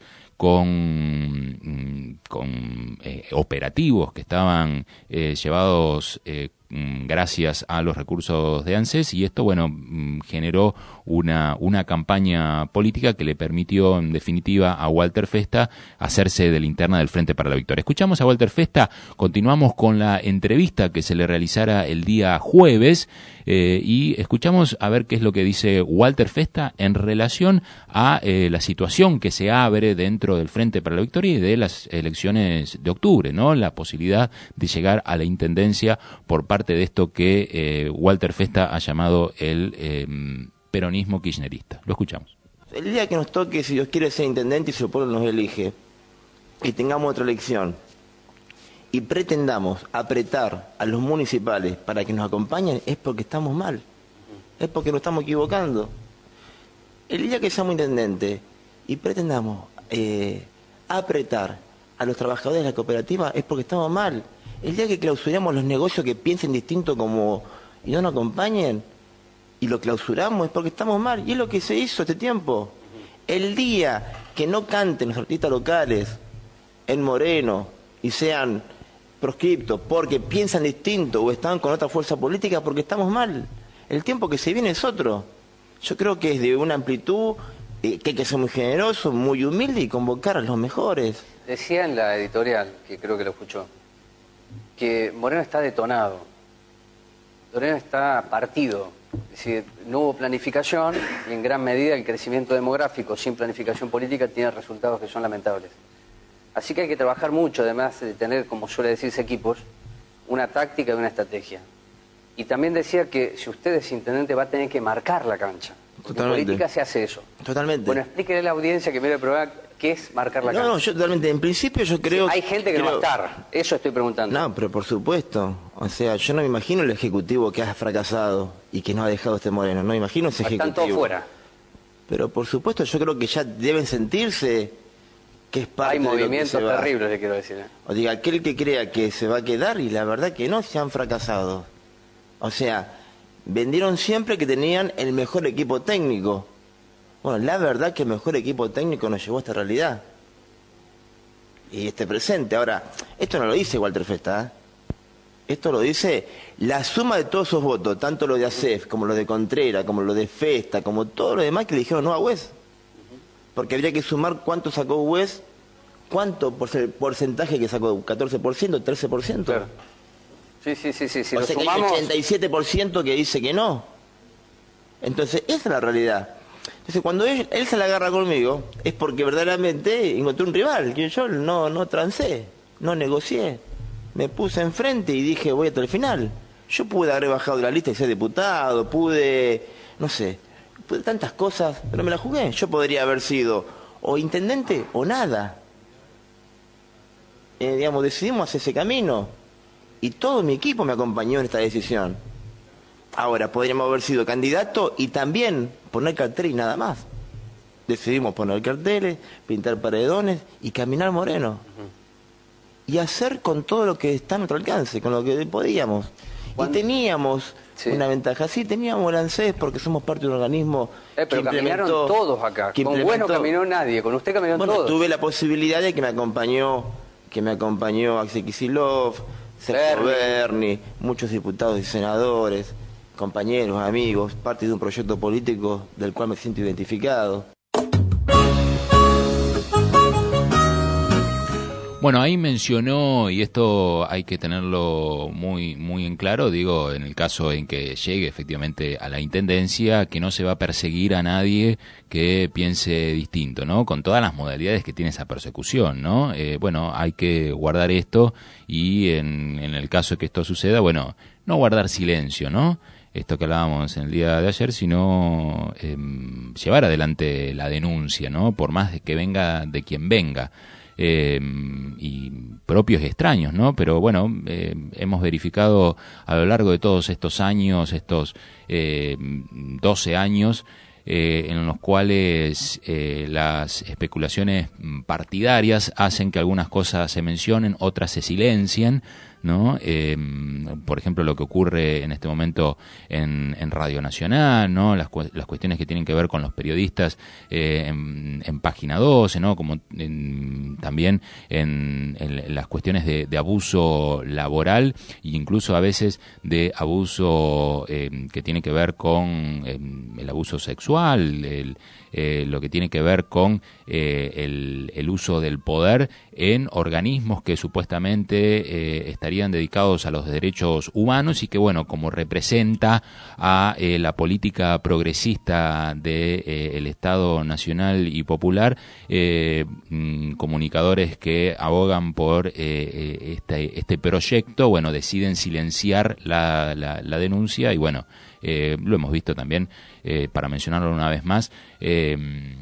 con, con eh, operativos que estaban eh, llevados eh, gracias a los recursos de ANSES, y esto, bueno, generó una, una campaña política que le permitió, en definitiva, a Walter Festa hacerse de linterna del Frente para la Victoria. Escuchamos a Walter Festa, continuamos con la entrevista que se le realizara el día jueves, eh, y escuchamos a ver qué es lo que dice Walter Festa en relación a eh, la situación que se abre dentro del Frente para la Victoria y de las elecciones de octubre, ¿no? La posibilidad de llegar a la intendencia por parte de esto que eh, Walter Festa ha llamado el eh, peronismo kirchnerista. Lo escuchamos.
El día que nos toque, si Dios quiere, ser intendente y si el pueblo nos elige, y tengamos otra elección, y pretendamos apretar a los municipales para que nos acompañen, es porque estamos mal, es porque nos estamos equivocando. El día que seamos intendente y pretendamos eh, apretar a los trabajadores de la cooperativa, es porque estamos mal. El día que clausuramos los negocios que piensen distinto como y no nos acompañen, y lo clausuramos, es porque estamos mal. Y es lo que se hizo este tiempo. El día que no canten los artistas locales en Moreno y sean proscriptos porque piensan distinto o están con otra fuerza política, porque estamos mal. El tiempo que se viene es otro. Yo creo que es de una amplitud, eh, que hay que ser muy generoso, muy humilde y convocar a los mejores.
Decía en la editorial, que creo que lo escuchó, que Moreno está detonado, Moreno está partido, es decir, no hubo planificación y en gran medida el crecimiento demográfico sin planificación política tiene resultados que son lamentables. Así que hay que trabajar mucho, además de tener, como suele decirse, equipos, una táctica y una estrategia. Y también decía que si usted es intendente va a tener que marcar la cancha. Totalmente. En política se hace eso.
Totalmente.
Bueno, explíquele a la audiencia que mire el programa qué es marcar la
no,
cancha.
No, yo totalmente. En principio yo creo...
Sí, hay gente que
creo...
no va a estar. Eso estoy preguntando.
No, pero por supuesto. O sea, yo no me imagino el ejecutivo que ha fracasado y que no ha dejado este Moreno. No me imagino ese ejecutivo.
Están todos fuera.
Pero por supuesto yo creo que ya deben sentirse que es parte
hay
de lo que
movimientos
se va.
terribles, le quiero decir. ¿eh?
O diga, aquel que crea que se va a quedar, y la verdad que no, se han fracasado. O sea, vendieron siempre que tenían el mejor equipo técnico. Bueno, la verdad que el mejor equipo técnico nos llevó a esta realidad. Y este presente. Ahora, esto no lo dice Walter Festa, ¿eh? Esto lo dice la suma de todos esos votos, tanto lo de A C E F, como lo de Contreras, como lo de Festa, como todo lo demás que le dijeron no a Wes. Porque habría que sumar cuánto sacó Wes, cuánto por el porcentaje que sacó, catorce por ciento, trece por ciento.
Claro. Sí, sí, sí, sí. Si
o
lo
sea
sumamos...
que hay ochenta y siete por ciento que dice que no. Entonces, esa es la realidad. Entonces, cuando él, él se la agarra conmigo, es porque verdaderamente encontré un rival, que yo no, no transé, no negocié. Me puse enfrente y dije, voy hasta el final. Yo pude haber bajado de la lista y ser diputado, pude, no sé, pude tantas cosas, pero me la jugué. Yo podría haber sido o intendente o nada. Eh, digamos, decidimos hacer ese camino. Y todo mi equipo me acompañó en esta decisión. Ahora, podríamos haber sido candidato y también poner carteles y nada más. Decidimos poner carteles, pintar paredones y caminar Moreno. Uh-huh. Y hacer con todo lo que está a nuestro alcance, con lo que podíamos. ¿Cuándo? Y teníamos sí. una ventaja. Sí, teníamos el ANSES porque somos parte de un organismo
eh, pero
que
caminaron todos acá. Con bueno caminó nadie, con usted caminaron
bueno,
todos.
Tuve la posibilidad de que me acompañó, que me acompañó Axel Kicillof, Sergio Berni, muchos diputados y senadores, compañeros, amigos, parte de un proyecto político del cual me siento identificado.
Bueno, ahí mencionó, y esto hay que tenerlo muy muy en claro, digo, en el caso en que llegue efectivamente a la intendencia, que no se va a perseguir a nadie que piense distinto, ¿no? Con todas las modalidades que tiene esa persecución, ¿no? Eh, bueno, hay que guardar esto y en, en el caso de que esto suceda, bueno, no guardar silencio, ¿no? Esto que hablábamos en el día de ayer, sino eh, llevar adelante la denuncia, ¿no? Por más de que venga de quien venga. eh, y propios y extraños, ¿no? Pero bueno, eh, hemos verificado a lo largo de todos estos años, estos eh, doce años, Eh, en los cuales eh, las especulaciones partidarias hacen que algunas cosas se mencionen, otras se silencian, ¿no? Eh, por ejemplo, lo que ocurre en este momento en, en Radio Nacional, ¿no? Las, las cuestiones que tienen que ver con los periodistas eh, en, en Página doce, ¿no? Como en, también en, en las cuestiones de, de abuso laboral e incluso a veces de abuso eh, que tiene que ver con eh, el abuso sexual, el, eh, lo que tiene que ver con eh, el, el uso del poder en organismos que supuestamente eh, estarían dedicados a los derechos humanos y que, bueno, como representa a eh, la política progresista de eh, el Estado Nacional y Popular, eh, mm, comunicadores que abogan por eh, este, este proyecto, bueno, deciden silenciar la, la, la denuncia y, bueno, eh, lo hemos visto también, eh, para mencionarlo una vez más, eh,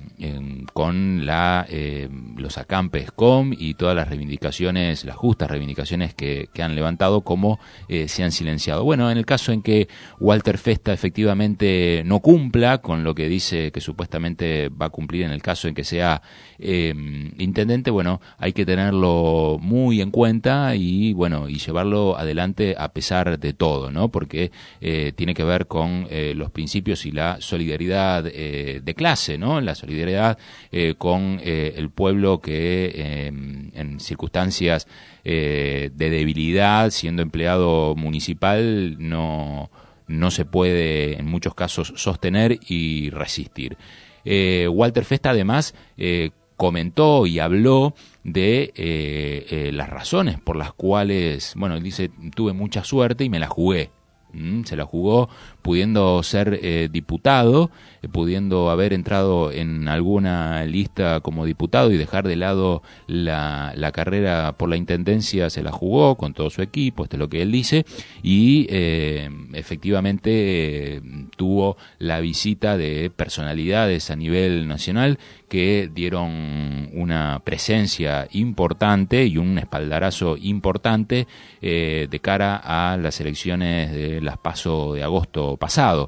eh, con la eh, los acampes C O M y todas las reivindicaciones, las justas reivindicaciones que, que han levantado, como eh, se han silenciado. Bueno, en el caso en que Walter Festa efectivamente no cumpla con lo que dice que supuestamente va a cumplir en el caso en que sea eh, intendente, bueno, hay que tenerlo muy en cuenta y, bueno, y llevarlo adelante a pesar de todo, ¿no? Porque eh, tiene que ver con eh, los principios y la solidaridad eh, de clase, ¿no? La solidaridad eh, con eh, el pueblo que eh, en circunstancias eh, de debilidad, siendo empleado municipal, no, no se puede en muchos casos sostener y resistir. Eh, Walter Festa además eh, comentó y habló de eh, eh, las razones por las cuales, bueno, él dice, tuve mucha suerte y me la jugué. Mm, se la jugó pudiendo ser eh, diputado, eh, pudiendo haber entrado en alguna lista como diputado y dejar de lado la, la carrera por la intendencia, se la jugó con todo su equipo, esto es lo que él dice, y eh, efectivamente eh, tuvo la visita de personalidades a nivel nacional que dieron una presencia importante y un espaldarazo importante eh, de cara a las elecciones de las PASO de agosto pasado.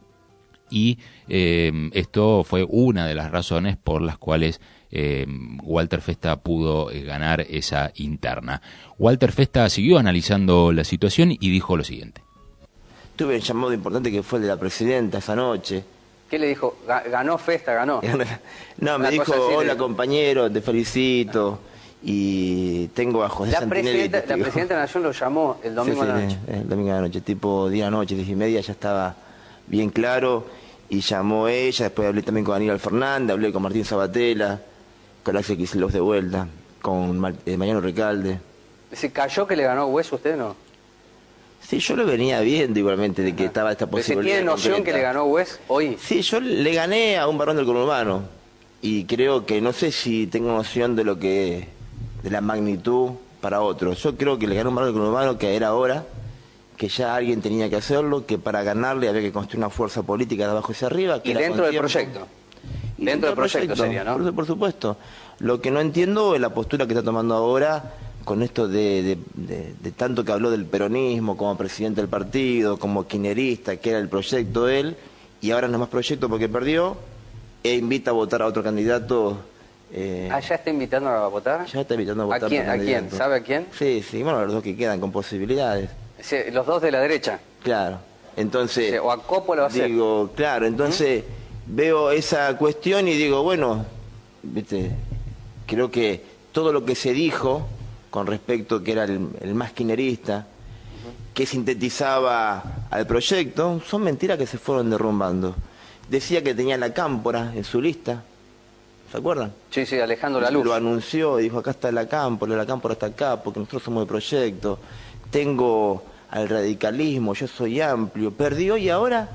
Y eh, esto fue una de las razones por las cuales eh, Walter Festa pudo eh, ganar esa interna. Walter Festa siguió analizando la situación y dijo lo siguiente.
Tuve un llamado importante que fue el de la presidenta esa noche.
¿Qué le dijo? ¿Ganó Festa? ¿Ganó?
No, me dijo, hola compañero, te felicito. Y tengo a José
la
Santinelli.
Presidenta, la Presidenta de la Nación lo llamó el domingo
sí, sí,
a la noche.
El domingo a la noche, tipo diez de la noche, diez y media, ya estaba bien claro. Y llamó ella, después hablé también con Aníbal Fernández, hablé con Martín Sabatella, con Axel Kicillof de vuelta, con Mar eh, Mariano Recalde.
¿Se cayó que le ganó Hueso usted, no?
Sí, yo lo venía viendo igualmente de que estaba esta posibilidad.
¿Se tiene noción concreta que le ganó Hues hoy?
Sí, yo le gané a un varón del conurbano. Y creo que, no sé si tengo noción de lo que de la magnitud para otros. Yo creo que le ganó un varón del conurbano, que era hora, que ya alguien tenía que hacerlo, que para ganarle había que construir una fuerza política de abajo hacia arriba. Que
y dentro del proyecto.
Y
dentro del proyecto, proyecto sería, ¿no?
Por, por supuesto. Lo que no entiendo es la postura que está tomando ahora con esto de, de, de, de tanto que habló del peronismo como presidente del partido, como kirchnerista, que era el proyecto de él, y ahora no es más proyecto porque perdió, e invita a votar a otro candidato.
Eh, ¿Ah, ya está invitando a votar?
Ya está invitando a votar.
¿A quién? ¿A quién? ¿Sabe a quién?
Sí, sí, bueno, los dos que quedan con posibilidades.
Sí, los dos de la derecha.
Claro, entonces...
Sí, o a Copo lo va a hacer.
Digo, claro, entonces ¿Mm? veo esa cuestión y digo, bueno, viste, creo que todo lo que se dijo con respecto que era el, el más kirchnerista, que sintetizaba al proyecto, son mentiras que se fueron derrumbando. Decía que tenía la cámpora en su lista, ¿se acuerdan?
Sí, sí, Alejandro Laluz.
Lo anunció, dijo, acá está la cámpora, la cámpora está acá, porque nosotros somos de proyecto. Tengo al radicalismo, yo soy amplio. Perdió y ahora,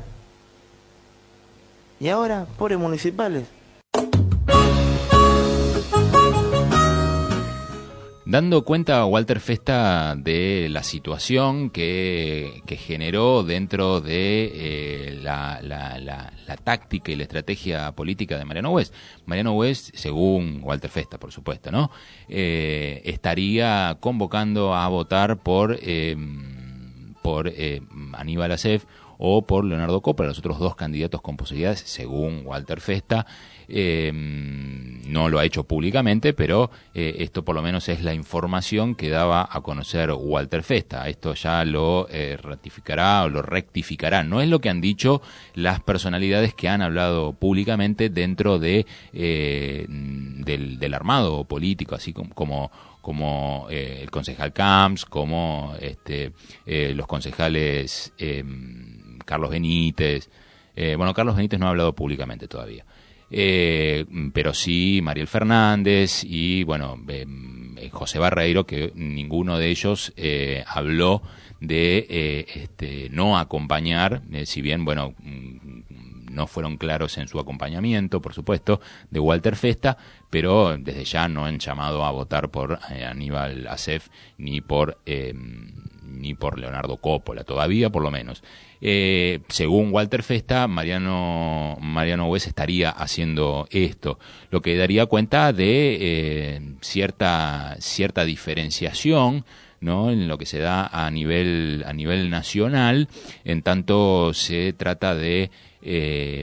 y ahora, pobres municipales.
dando cuenta Walter Festa de la situación que, que generó dentro de eh, la, la, la, la táctica y la estrategia política de Mariano West. Mariano West, según Walter Festa, por supuesto, ¿no? Eh, estaría convocando a votar por, eh, por eh, Aníbal Acef o por Leonardo Coppola, los otros dos candidatos con posibilidades, según Walter Festa. Eh, no lo ha hecho públicamente, pero eh, esto por lo menos es la información que daba a conocer Walter Festa. Esto ya lo eh, ratificará o lo rectificará. No es lo que han dicho las personalidades que han hablado públicamente dentro de eh, del, del armado político, así como, como como eh, el concejal Camps, como este eh, los concejales eh, Carlos Benítez. Eh, bueno, Carlos Benítez no ha hablado públicamente todavía. Eh, pero sí Mariel Fernández y bueno eh, José Barreiro, que ninguno de ellos eh, habló de eh, este, no acompañar, eh, si bien bueno no fueron claros en su acompañamiento, por supuesto, de Walter Festa, pero desde ya no han llamado a votar por eh, Aníbal Acef ni por eh, ni por Leonardo Coppola, todavía por lo menos. Eh, según Walter Festa, Mariano Mariano West estaría haciendo esto, lo que daría cuenta de eh, cierta cierta diferenciación, ¿no?, en lo que se da a nivel a nivel nacional, en tanto se trata de eh,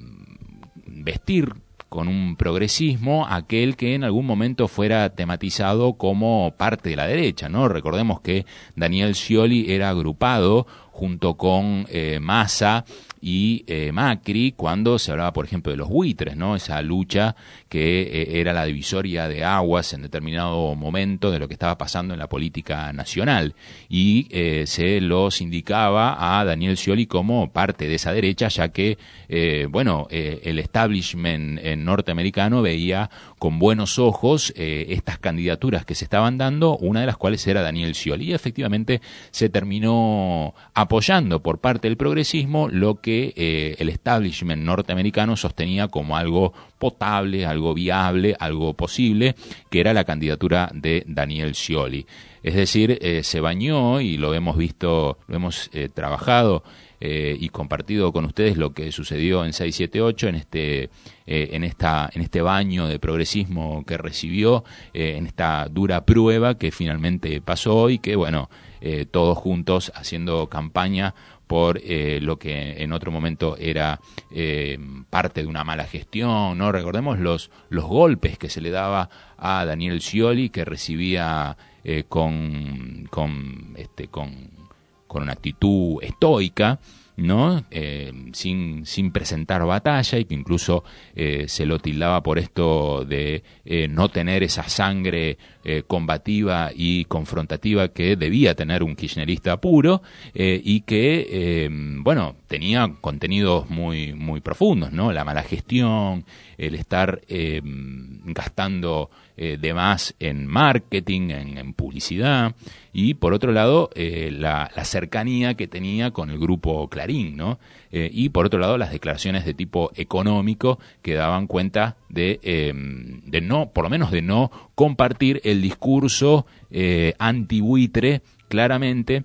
vestir con un progresismo aquel que en algún momento fuera tematizado como parte de la derecha, ¿no? Recordemos que Daniel Scioli era agrupado junto con eh, Massa y eh, Macri cuando se hablaba, por ejemplo, de los buitres, ¿no? Esa lucha que eh, era la divisoria de aguas en determinado momento de lo que estaba pasando en la política nacional, y eh, se los indicaba a Daniel Scioli como parte de esa derecha, ya que eh, bueno eh, el establishment eh, norteamericano veía con buenos ojos eh, estas candidaturas que se estaban dando, una de las cuales era Daniel Scioli, y efectivamente se terminó apoyando por parte del progresismo lo que eh, el establishment norteamericano sostenía como algo potable, algo viable, algo posible, que era la candidatura de Daniel Scioli. Es decir, eh, se bañó, y lo hemos visto, lo hemos eh, trabajado eh, y compartido con ustedes lo que sucedió en seis siete ocho, en este eh, en esta en este baño de progresismo que recibió, eh, en esta dura prueba que finalmente pasó, y que bueno, eh, todos juntos haciendo campaña por eh, lo que en otro momento era eh, parte de una mala gestión, ¿no? Recordemos los los golpes que se le daba a Daniel Scioli, que recibía eh, con con este con con una actitud estoica, ¿no? Eh, sin sin presentar batalla, y que incluso eh, se lo tildaba por esto de eh, no tener esa sangre eh, combativa y confrontativa que debía tener un kirchnerista puro, eh, y que eh, bueno, tenía contenidos muy muy profundos, ¿no? La mala gestión, el estar eh, gastando eh, de más en marketing, en, en publicidad, y por otro lado eh, la, la cercanía que tenía con el grupo Clarín, ¿no? Eh, y por otro lado las declaraciones de tipo económico que daban cuenta de, eh, de no, por lo menos de no compartir el discurso eh, anti-buitre claramente,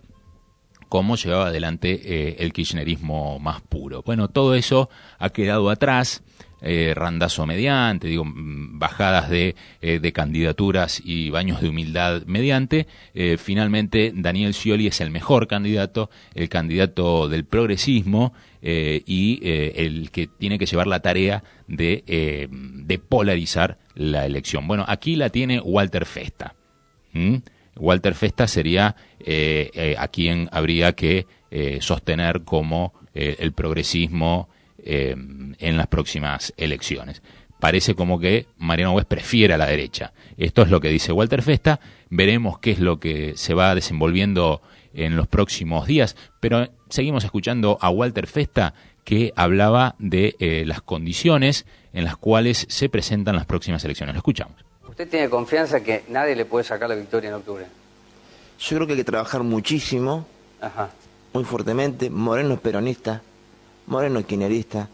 como llevaba adelante eh, el kirchnerismo más puro. Bueno, todo eso ha quedado atrás. Eh, randazo mediante, digo, bajadas de, eh, de candidaturas y baños de humildad mediante. Eh, finalmente Daniel Scioli es el mejor candidato, el candidato del progresismo, eh, y eh, el que tiene que llevar la tarea de, eh, de polarizar la elección. Bueno, aquí la tiene Walter Festa. ¿Mm? Walter Festa sería eh, eh, a quien habría que eh, sostener como eh, el progresismo Eh, en las próximas elecciones. Parece como que Mariano West prefiere a la derecha. Esto es lo que dice Walter Festa. Veremos qué es lo que se va desenvolviendo en los próximos días, pero seguimos escuchando a Walter Festa, que hablaba de eh, las condiciones en las cuales se presentan las próximas elecciones. Lo escuchamos.
¿Usted tiene confianza que nadie le puede sacar la victoria en octubre?
Yo creo que hay que trabajar muchísimo,
Ajá.
muy fuertemente. Moreno es peronista, Moreno es kirchnerista,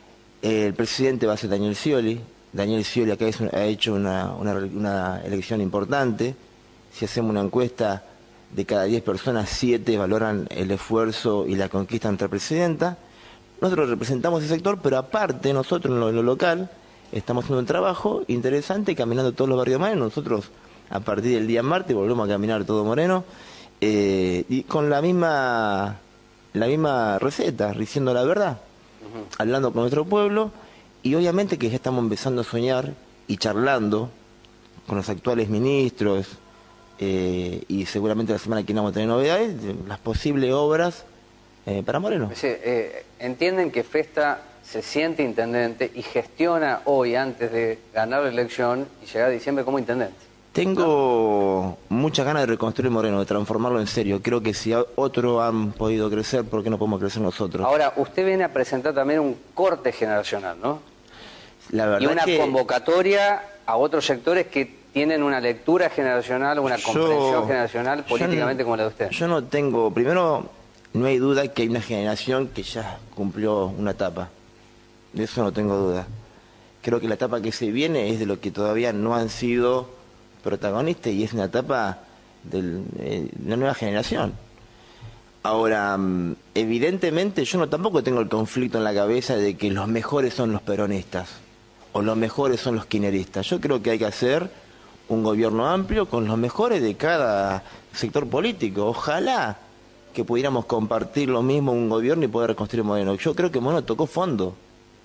eh, el presidente va a ser Daniel Scioli. Daniel Scioli acá es, ha hecho una, una, una elección importante, si hacemos una encuesta, de cada diez personas, siete valoran el esfuerzo y la conquista de nuestra presidenta. Nosotros representamos ese sector, pero aparte nosotros en lo, en lo local estamos haciendo un trabajo interesante caminando todos los barrios de Moreno. Nosotros a partir del día martes volvemos a caminar todo Moreno eh, y con la misma la misma receta, diciendo la verdad, uh-huh. hablando con nuestro pueblo, y obviamente que ya estamos empezando a soñar y charlando con los actuales ministros eh, y seguramente la semana que viene vamos a tener novedades de las posibles obras eh, para Moreno.
Sí, eh, entienden que Festa se siente intendente y gestiona hoy, antes de ganar la elección y llegar a diciembre como intendente.
Tengo muchas ganas de reconstruir Moreno, de transformarlo en serio. Creo que si otros han podido crecer, ¿por qué no podemos crecer nosotros?
Ahora, usted viene a presentar también un corte generacional, ¿no?
La verdad
y una
que...
convocatoria a otros sectores que tienen una lectura generacional, una comprensión yo, generacional políticamente
no,
como la de usted.
Yo no tengo... Primero, no hay duda que hay una generación que ya cumplió una etapa. De eso no tengo duda. Creo que la etapa que se viene es de lo que todavía no han sido protagonistas y es una etapa del, de una nueva generación. Ahora, evidentemente yo no tampoco tengo el conflicto en la cabeza de que los mejores son los peronistas o los mejores son los kirchneristas. Yo creo que hay que hacer un gobierno amplio con los mejores de cada sector político. Ojalá que pudiéramos compartir lo mismo un gobierno y poder reconstruir Moreno. Yo creo que Moreno tocó fondo.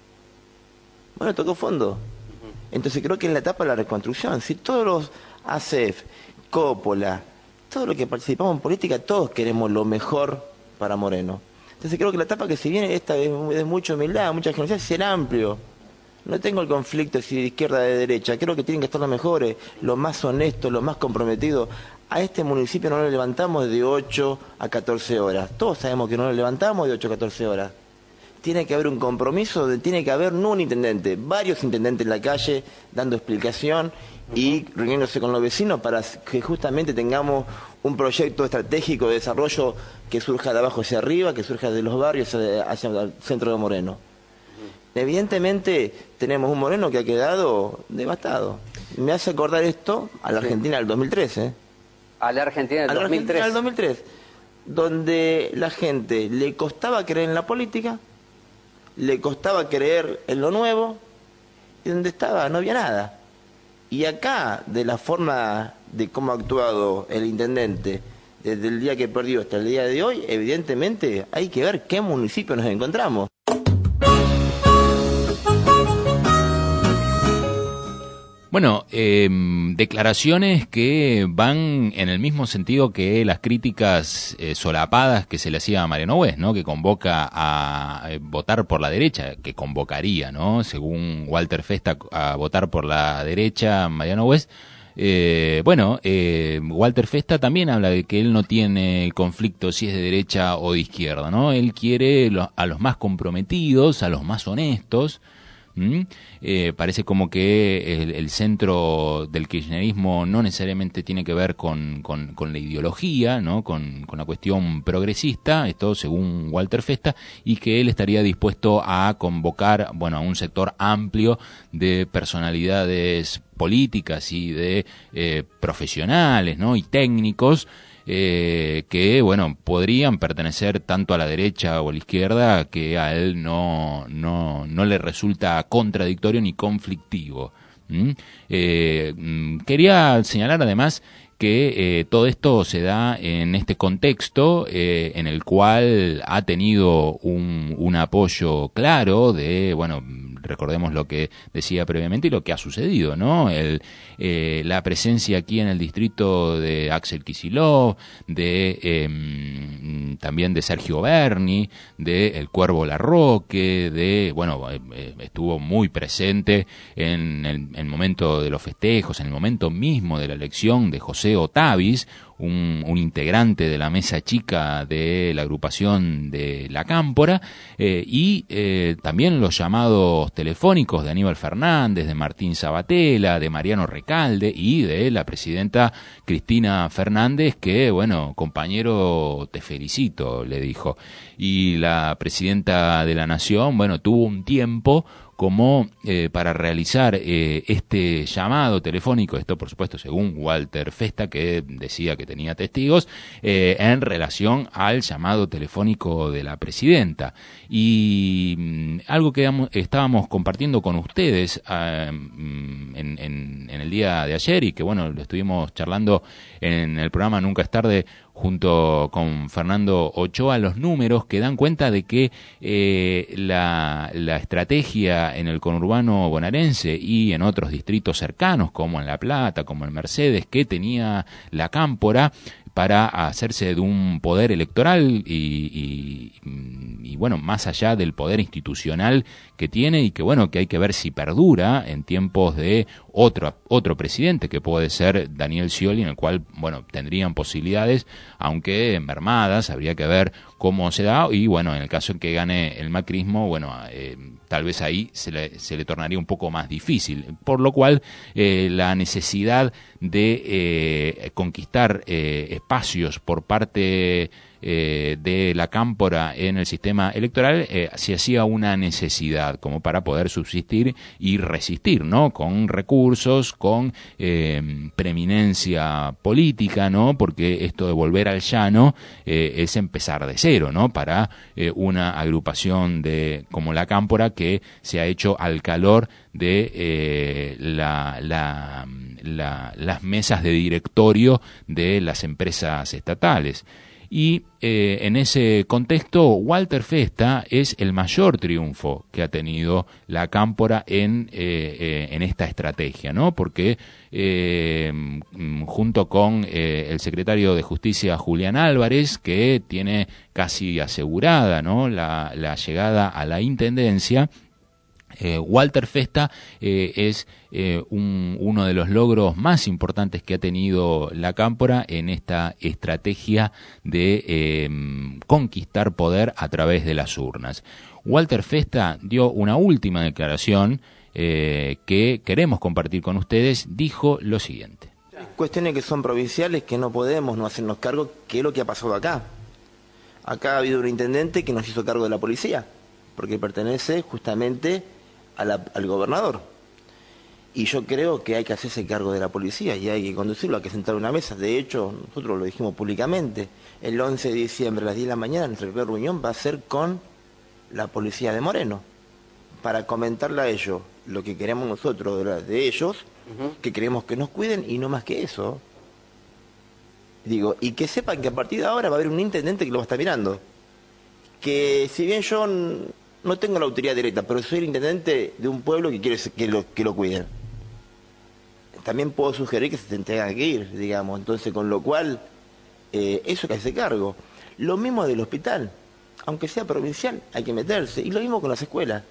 Moreno tocó fondo. Entonces creo que en la etapa de la reconstrucción, si todos los A C E F, Coppola, todos los que participamos en política, todos queremos lo mejor para Moreno. Entonces creo que la etapa que se viene esta es de mucha humildad, mucha generosidad, ser amplio. No tengo el conflicto si de izquierda o de derecha, creo que tienen que estar los mejores, los más honestos, los más comprometidos. A este municipio no lo levantamos de ocho a catorce horas, todos sabemos que no lo levantamos de ocho a catorce horas. Tiene que haber un compromiso, de, tiene que haber no un intendente, varios intendentes en la calle dando explicación y reuniéndose con los vecinos para que justamente tengamos un proyecto estratégico de desarrollo que surja de abajo hacia arriba, que surja de los barrios hacia el centro de Moreno. Evidentemente tenemos un Moreno que ha quedado devastado. Me hace acordar esto a la Argentina del dos mil tres, ¿eh?
A la Argentina del
a la
dos mil tres.
Argentina del dos mil tres, donde la gente le costaba creer en la política, le costaba creer en lo nuevo, y donde estaba no había nada. Y acá, de la forma de cómo ha actuado el intendente desde el día que perdió hasta el día de hoy, evidentemente hay que ver qué municipio nos encontramos.
Bueno, eh, declaraciones que van en el mismo sentido que las críticas eh, solapadas que se le hacía a Mariano West, ¿no? Que convoca a eh, votar por la derecha, que convocaría, ¿no? Según Walter Festa, a votar por la derecha Mariano West. Eh, bueno, eh, Walter Festa también habla de que él no tiene conflicto si es de derecha o de izquierda, ¿no? Él quiere lo, a los más comprometidos, a los más honestos. ¿Mm? Eh, parece como que el, el centro del kirchnerismo no necesariamente tiene que ver con, con, con la ideología, ¿no? con, con la cuestión progresista, esto según Walter Festa, y que él estaría dispuesto a convocar, bueno, a un sector amplio de personalidades políticas y de eh, profesionales, ¿no? y técnicos, Eh, que, bueno, podrían pertenecer tanto a la derecha o a la izquierda, que a él no, no, no le resulta contradictorio ni conflictivo. ¿Mm? Eh, quería señalar además que eh, todo esto se da en este contexto eh, en el cual ha tenido un, un apoyo claro de, bueno, recordemos lo que decía previamente y lo que ha sucedido, ¿no? El, eh, la presencia aquí en el distrito de Axel Kicillof, de eh, también de Sergio Berni, de El Cuervo Larroque, de, bueno, eh, estuvo muy presente en el, en el momento de los festejos, en el momento mismo de la elección, de José Otavis, un, un integrante de la mesa chica de la agrupación de La Cámpora, eh, y eh, también los llamados telefónicos de Aníbal Fernández, de Martín Sabatella, de Mariano Recalde y de la presidenta Cristina Fernández, que, bueno, compañero, te felicito, le dijo. Y la presidenta de la Nación, bueno, tuvo un tiempo como eh, para realizar eh, este llamado telefónico, esto por supuesto según Walter Festa, que decía que tenía testigos, eh, en relación al llamado telefónico de la presidenta. Y mmm, algo que estábamos compartiendo con ustedes eh, en, en, en el día de ayer y que bueno, lo estuvimos charlando en el programa Nunca es tarde junto con Fernando Ochoa, los números que dan cuenta de que eh, la, la estrategia en el conurbano bonaerense y en otros distritos cercanos, como en La Plata, como en Mercedes, que tenía la Cámpora para hacerse de un poder electoral y, y, y bueno, más allá del poder institucional que tiene y que bueno, que hay que ver si perdura en tiempos de otro, otro presidente que puede ser Daniel Scioli, en el cual, bueno, tendrían posibilidades, aunque mermadas, habría que ver cómo se da, y bueno, en el caso en que gane el macrismo, bueno, eh, tal vez ahí se le, se le tornaría un poco más difícil, por lo cual eh, la necesidad de eh, conquistar eh, espacios por parte eh, de la Cámpora en el sistema electoral eh, se hacía una necesidad como para poder subsistir y resistir, ¿no? Con recursos, con eh, preeminencia política, ¿no? Porque esto de volver al llano eh, es empezar de cero, ¿no? Para eh, una agrupación de como la Cámpora que se ha hecho al calor de eh, la, la, la, las mesas de directorio de las empresas estatales. Y eh, en ese contexto, Walter Festa es el mayor triunfo que ha tenido la Cámpora en, eh, eh, en esta estrategia, ¿no? Porque eh, junto con eh, el secretario de Justicia, Julián Álvarez, que tiene casi asegurada, ¿no?, la, la llegada a la intendencia, Eh, Walter Festa eh, es eh, un, uno de los logros más importantes que ha tenido la Cámpora en esta estrategia de eh, conquistar poder a través de las urnas. Walter Festa dio una última declaración eh, que queremos compartir con ustedes. Dijo lo siguiente:
cuestiones que son provinciales que no podemos no hacernos cargo, que es lo que ha pasado acá. Acá ha habido un intendente que nos hizo cargo de la policía, porque pertenece justamente A la, al gobernador. Y yo creo que hay que hacerse cargo de la policía y hay que conducirlo, hay que sentar una mesa. De hecho, nosotros lo dijimos públicamente, el once de diciembre a las diez de la mañana nuestra primera reunión va a ser con la policía de Moreno, para comentarle a ellos lo que queremos nosotros de, de ellos, uh-huh. que queremos que nos cuiden y no más que eso. Digo, y que sepan que a partir de ahora va a haber un intendente que lo va a estar mirando. Que si bien yo no tengo la autoridad directa, pero soy el intendente de un pueblo que quiere que lo, que lo cuiden. También puedo sugerir que se tengan que ir, digamos. Entonces, con lo cual, eh, eso que hace cargo. Lo mismo del hospital. Aunque sea provincial, hay que meterse. Y lo mismo con las escuelas.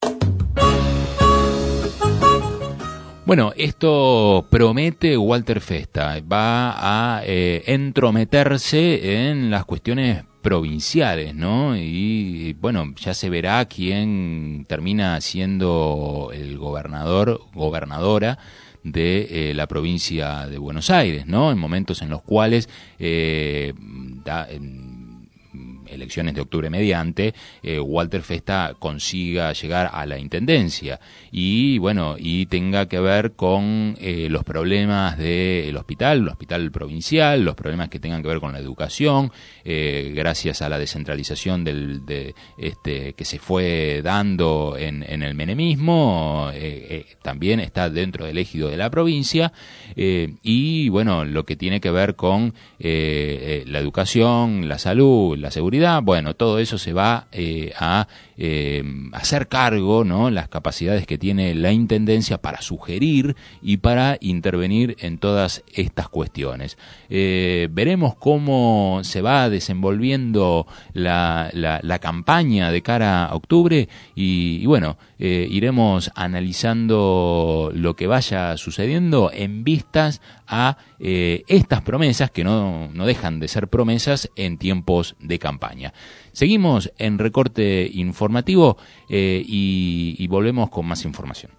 Bueno, esto promete Walter Festa. Va a eh, entrometerse en las cuestiones provinciales, ¿no? Y bueno, ya se verá quién termina siendo el gobernador, gobernadora de eh, la provincia de Buenos Aires, ¿no? En momentos en los cuales eh, da, en elecciones de octubre mediante, eh, Walter Festa consiga llegar a la intendencia y bueno, y tenga que ver con eh, los problemas del hospital, el hospital provincial, los problemas que tengan que ver con la educación, eh, gracias a la descentralización del, de, este, que se fue dando en, en el menemismo, eh, eh, también está dentro del ejido de la provincia, eh, y bueno, lo que tiene que ver con eh, eh, la educación, la salud, la seguridad. Bueno, todo eso se va eh, a eh, hacer cargo, ¿no?, las capacidades que tiene la intendencia para sugerir y para intervenir en todas estas cuestiones. Eh, veremos cómo se va desenvolviendo la, la, la campaña de cara a octubre y, y bueno, eh, iremos analizando lo que vaya sucediendo en vistas a eh, estas promesas que no, no dejan de ser promesas en tiempos de campaña. Seguimos en Recorte Informativo eh, y, y volvemos con más información.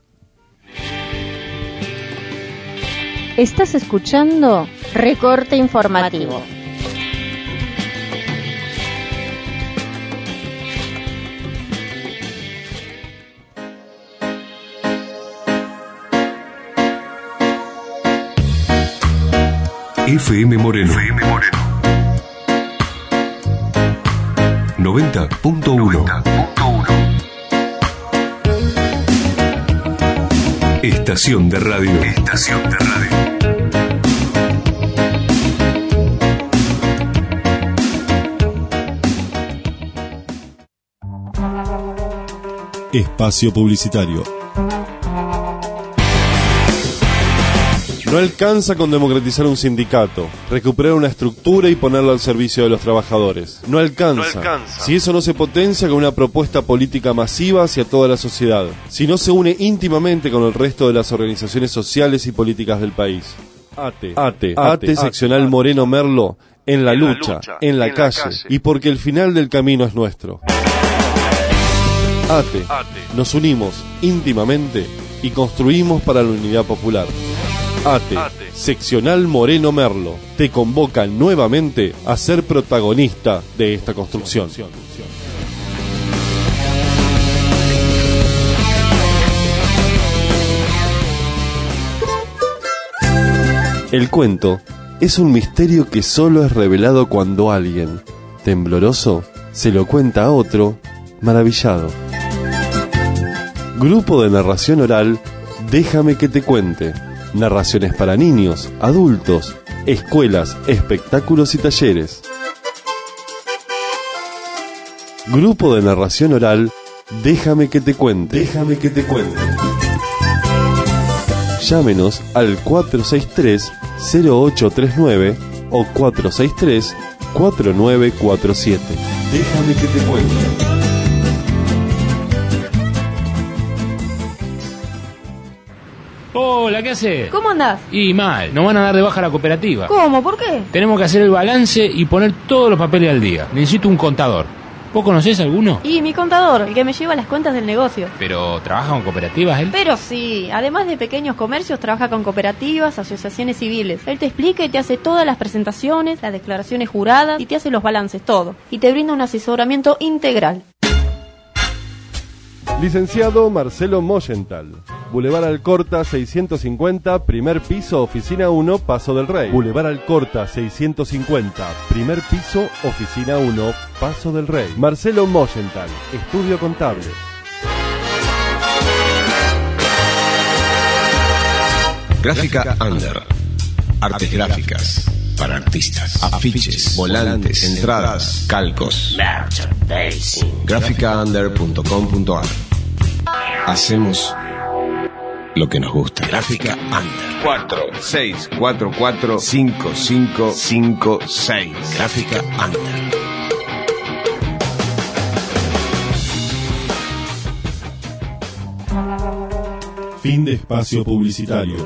Estás escuchando Recorte Informativo.
F M Moreno. F M Moreno. noventa punto uno. Estación de radio. Estación de radio.
Espacio publicitario. No alcanza con democratizar un sindicato, recuperar una estructura y ponerlo al servicio de los trabajadores. No alcanza. No alcanza. Si eso no se potencia con una propuesta política masiva hacia toda la sociedad. Si no se une íntimamente con el resto de las organizaciones sociales y políticas del país. ATE, ATE, ATE, seccional Moreno Merlo, en la lucha, en la calle, y porque el final del camino es nuestro. ATE, nos unimos íntimamente y construimos para la unidad popular. ATE, seccional Moreno Merlo, te convoca nuevamente a ser protagonista de esta construcción. El cuento es un misterio que solo es revelado cuando alguien, tembloroso, se lo cuenta a otro, maravillado. Grupo de narración oral, Déjame que te cuente. Narraciones para niños, adultos, escuelas, espectáculos y talleres. Grupo de narración oral, Déjame que te cuente. Déjame que te cuente. Llámenos al cuatro seis tres, cero ocho tres nueve o cuatro seis tres, cuatro nueve cuatro siete. Déjame que te cuente.
Hola, ¿qué haces?
¿Cómo andás?
Y mal, nos van a dar de baja la cooperativa.
¿Cómo? ¿Por qué?
Tenemos que hacer el balance y poner todos los papeles al día. Necesito un contador. ¿Vos conocés alguno?
Y mi contador, el que me lleva las cuentas del negocio.
¿Pero trabaja con cooperativas él?
Pero sí, además de pequeños comercios, trabaja con cooperativas, asociaciones civiles. Él te explica y te hace todas las presentaciones, las declaraciones juradas y te hace los balances, todo. Y te brinda un asesoramiento integral.
Licenciado Marcelo Moyental, Boulevard Alcorta seiscientos cincuenta, primer piso, oficina uno, Paso del Rey. Boulevard Alcorta seiscientos cincuenta, primer piso, oficina uno, Paso del Rey. Marcelo Moyental, estudio contable.
Gráfica Under. Artes gráficas para artistas. Afiches, volantes, entradas, calcos. gráfica under punto com punto a r. Hacemos lo que nos gusta. Gráfica Under. cuatro seis cuatro cuatro cinco cinco cinco seis. Gráfica Under.
Fin de espacio publicitario.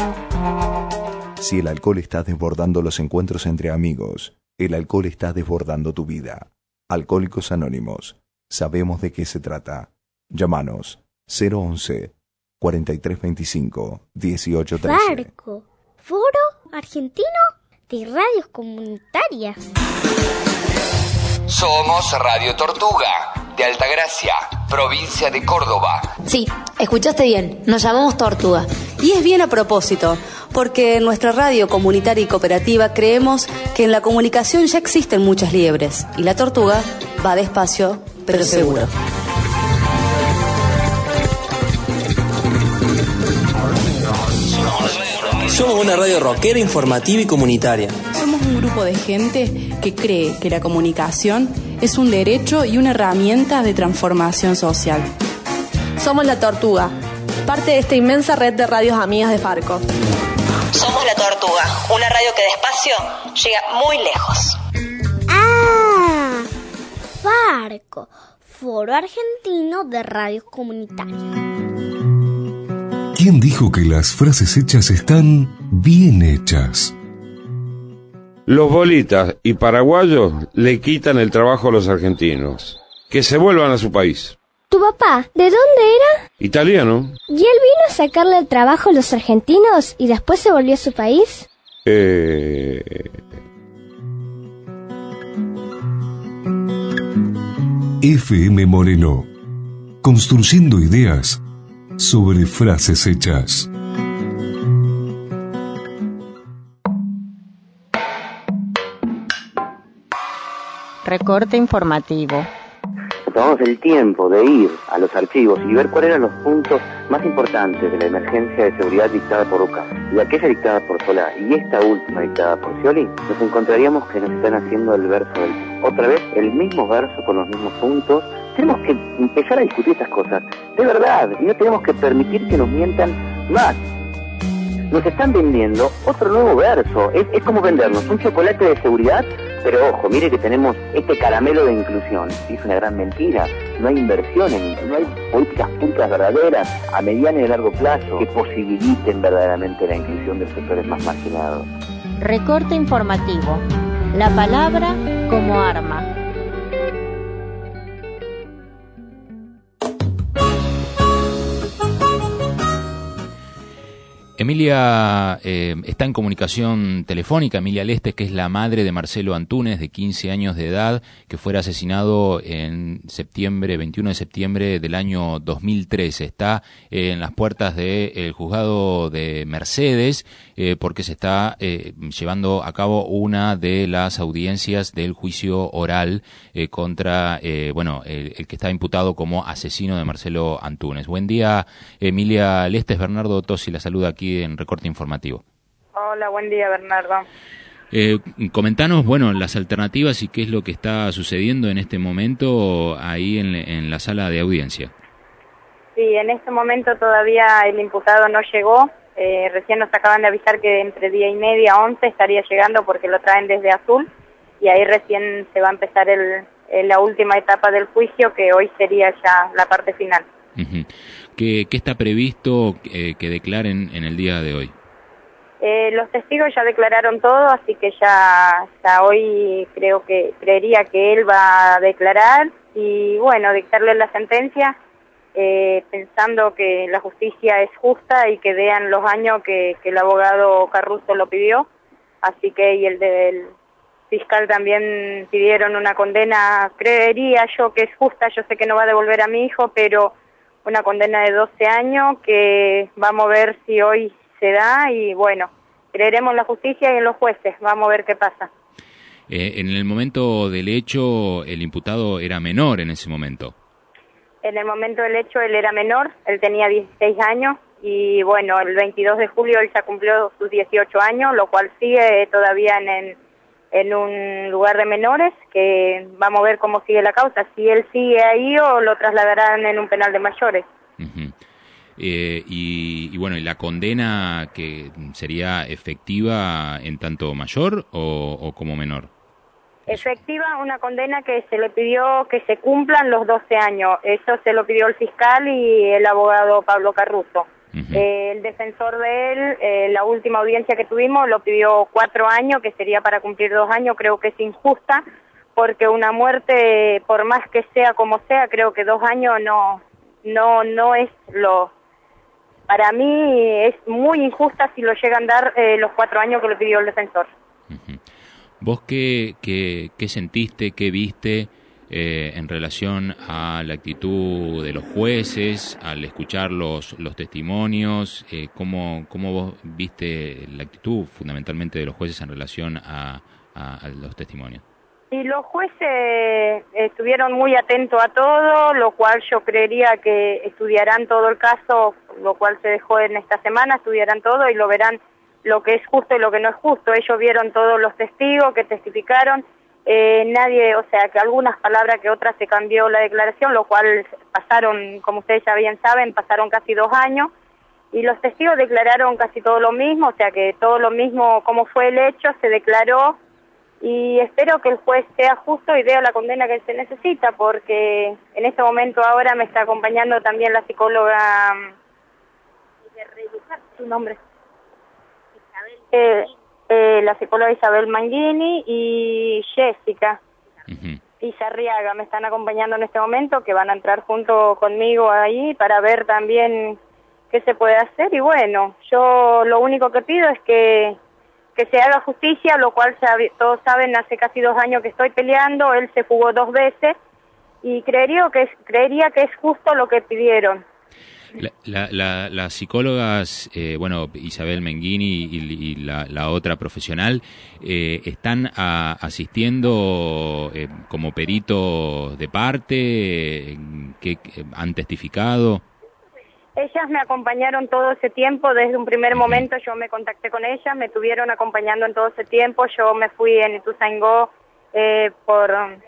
Si el alcohol está desbordando los encuentros entre amigos, el alcohol está desbordando tu vida. Alcohólicos Anónimos. Sabemos de qué se trata. Llámanos cero once, cuarenta y tres veinticinco, dieciocho trece.
Farco, Foro Argentino de Radios Comunitarias.
Somos Radio Tortuga, de Altagracia, provincia de Córdoba.
Sí, escuchaste bien, nos llamamos Tortuga. Y es bien a propósito, porque en nuestra radio comunitaria y cooperativa creemos que en la comunicación ya existen muchas liebres, y la tortuga va despacio, pero seguro.
Somos una radio rockera, informativa y comunitaria.
Somos un grupo de gente que cree que la comunicación es un derecho y una herramienta de transformación social.
Somos La Tortuga, parte de esta inmensa red de radios amigas de Farco.
Somos La Tortuga, una radio que despacio llega muy lejos.
¡Ah! Farco, Foro Argentino de Radios Comunitarias.
¿Quién dijo que las frases hechas están bien hechas?
Los bolitas y paraguayos le quitan el trabajo a los argentinos. Que se vuelvan a su país.
¿Tu papá, de dónde era?
Italiano.
¿Y él vino a sacarle el trabajo a los argentinos y después se volvió a su país?
Eh...
F M Moreno. Construyendo ideas sobre frases hechas.
Recorte informativo.
Tomamos el tiempo de ir a los archivos y ver cuáles eran los puntos más importantes de la emergencia de seguridad dictada por UCA y aquella dictada por Solá y esta última dictada por Scioli, nos encontraríamos que nos están haciendo el verso del... Otra vez, el mismo verso con los mismos puntos. Tenemos que empezar a discutir estas cosas, de verdad, y no tenemos que permitir que nos mientan más. Nos están vendiendo otro nuevo verso, es, es como vendernos un chocolate de seguridad, pero ojo, mire que tenemos este caramelo de inclusión, y es una gran mentira. No hay inversión, en, no hay políticas públicas verdaderas a mediano y a largo plazo que posibiliten verdaderamente la inclusión de sectores más marginados.
Recorte informativo. La palabra como arma.
Emilia eh, está en comunicación telefónica, Emilia Lestes, que es la madre de Marcelo Antúnez, de quince años de edad, que fuera asesinado en septiembre, veintiuno de septiembre del año dos mil trece. Está eh, en las puertas del juzgado de Mercedes, eh, porque se está eh, llevando a cabo una de las audiencias del juicio oral eh, contra, eh, bueno, el, el que está imputado como asesino de Marcelo Antúnez. Buen día, Emilia Lestes. Bernardo Tosi la saluda aquí en Recorte Informativo.
Hola, buen día, Bernardo.
Eh, comentanos, bueno, las alternativas y qué es lo que está sucediendo en este momento ahí en, en la sala de audiencia.
Sí, en este momento todavía el imputado no llegó. Eh, recién nos acaban de avisar que entre diez y media, once estaría llegando porque lo traen desde Azul y ahí recién se va a empezar el, el, la última etapa del juicio, que hoy sería ya la parte final. Uh-huh.
¿Qué, ¿Qué está previsto eh, que declaren en el día de hoy?
Eh, los testigos ya declararon todo, así que ya, ya hoy creo que creería que él va a declarar y bueno, dictarle la sentencia, eh, pensando que la justicia es justa y que vean los años que, que el abogado Carruso lo pidió, así que y el del fiscal también pidieron una condena, creería yo que es justa. Yo sé que no va a devolver a mi hijo, pero una condena de doce años que vamos a ver si hoy se da y bueno, creeremos en la justicia y en los jueces, vamos a ver qué pasa.
Eh, en el momento del hecho, el imputado era menor en ese momento.
En el momento del hecho él era menor, él tenía dieciséis años y bueno, el veintidós de julio él ya cumplió sus dieciocho años, lo cual sigue todavía en el en un lugar de menores, que vamos a ver cómo sigue la causa, si él sigue ahí o lo trasladarán en un penal de mayores.
Uh-huh. eh, y, y bueno, ¿y la condena que sería efectiva en tanto mayor o, o como menor?
Efectiva, una condena que se le pidió que se cumplan los doce años, eso se lo pidió el fiscal y el abogado Pablo Carruso. Uh-huh. Eh, el defensor de él, eh, la última audiencia que tuvimos, lo pidió cuatro años, que sería para cumplir dos años. Creo que es injusta, porque una muerte, por más que sea como sea, creo que dos años no, no, no es lo... Para mí es muy injusta si lo llegan a dar eh, los cuatro años que le pidió el defensor.
Uh-huh. ¿Vos qué, qué, qué sentiste, qué viste Eh, en relación a la actitud de los jueces, al escuchar los, los testimonios? Eh, ¿cómo, ¿Cómo vos viste la actitud fundamentalmente de los jueces en relación a, a, a los testimonios?
Y los jueces estuvieron muy atentos a todo, lo cual yo creería que estudiarán todo el caso, lo cual se dejó en esta semana, estudiarán todo y lo verán lo que es justo y lo que no es justo. Ellos vieron todos los testigos que testificaron. Eh, nadie, o sea, que algunas palabras que otras se cambió la declaración, lo cual pasaron, como ustedes ya bien saben, pasaron casi dos años, y los testigos declararon casi todo lo mismo, o sea que todo lo mismo como fue el hecho, se declaró, y espero que el juez sea justo y dé la condena que se necesita, porque en este momento ahora me está acompañando también la psicóloga, su nombre, Isabel. Eh, Eh, la psicóloga Isabel Manghini y Jessica uh-huh. Izarriaga me están acompañando en este momento, que van a entrar junto conmigo ahí para ver también qué se puede hacer. Y bueno, yo lo único que pido es que, que se haga justicia, lo cual sabe, todos saben, hace casi dos años que estoy peleando, él se jugó dos veces y creería que es, creería que es justo lo que pidieron.
La, la, la, las psicólogas, eh, bueno, Isabel Menghini y, y la, la otra profesional, eh, ¿están a, asistiendo eh, como peritos de parte? ¿Qué han testificado?
Ellas me acompañaron todo ese tiempo, desde un primer momento yo me contacté con ellas, me estuvieron acompañando en todo ese tiempo, yo me fui en Ituzaingó eh, por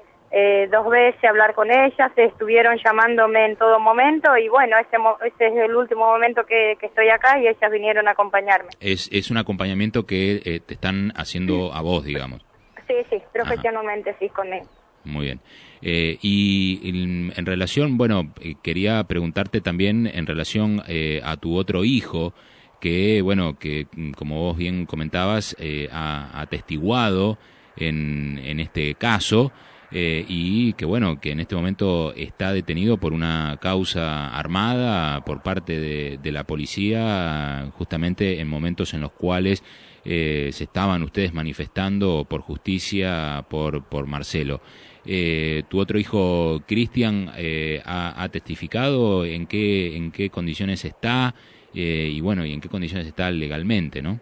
eh, dos veces a hablar con ellas, estuvieron llamándome en todo momento y bueno, ese, ese es el último momento que, que estoy acá y ellas vinieron a acompañarme.
Es, es un acompañamiento que eh, te están haciendo a vos, digamos.
Sí, sí, profesionalmente. Ajá. Sí, con él.
Muy bien. Eh, y en, en relación, bueno, eh, quería preguntarte también en relación eh, a tu otro hijo, que, bueno, que como vos bien comentabas, eh, ha atestiguado en, en este caso eh, y que, bueno, que en este momento está detenido por una causa armada por parte de, de la policía, justamente en momentos en los cuales eh, se estaban ustedes manifestando por justicia por, por Marcelo. Eh, tu otro hijo, Cristian, eh, ha, ha testificado en qué en qué condiciones está eh, y bueno y en qué condiciones está legalmente, ¿no?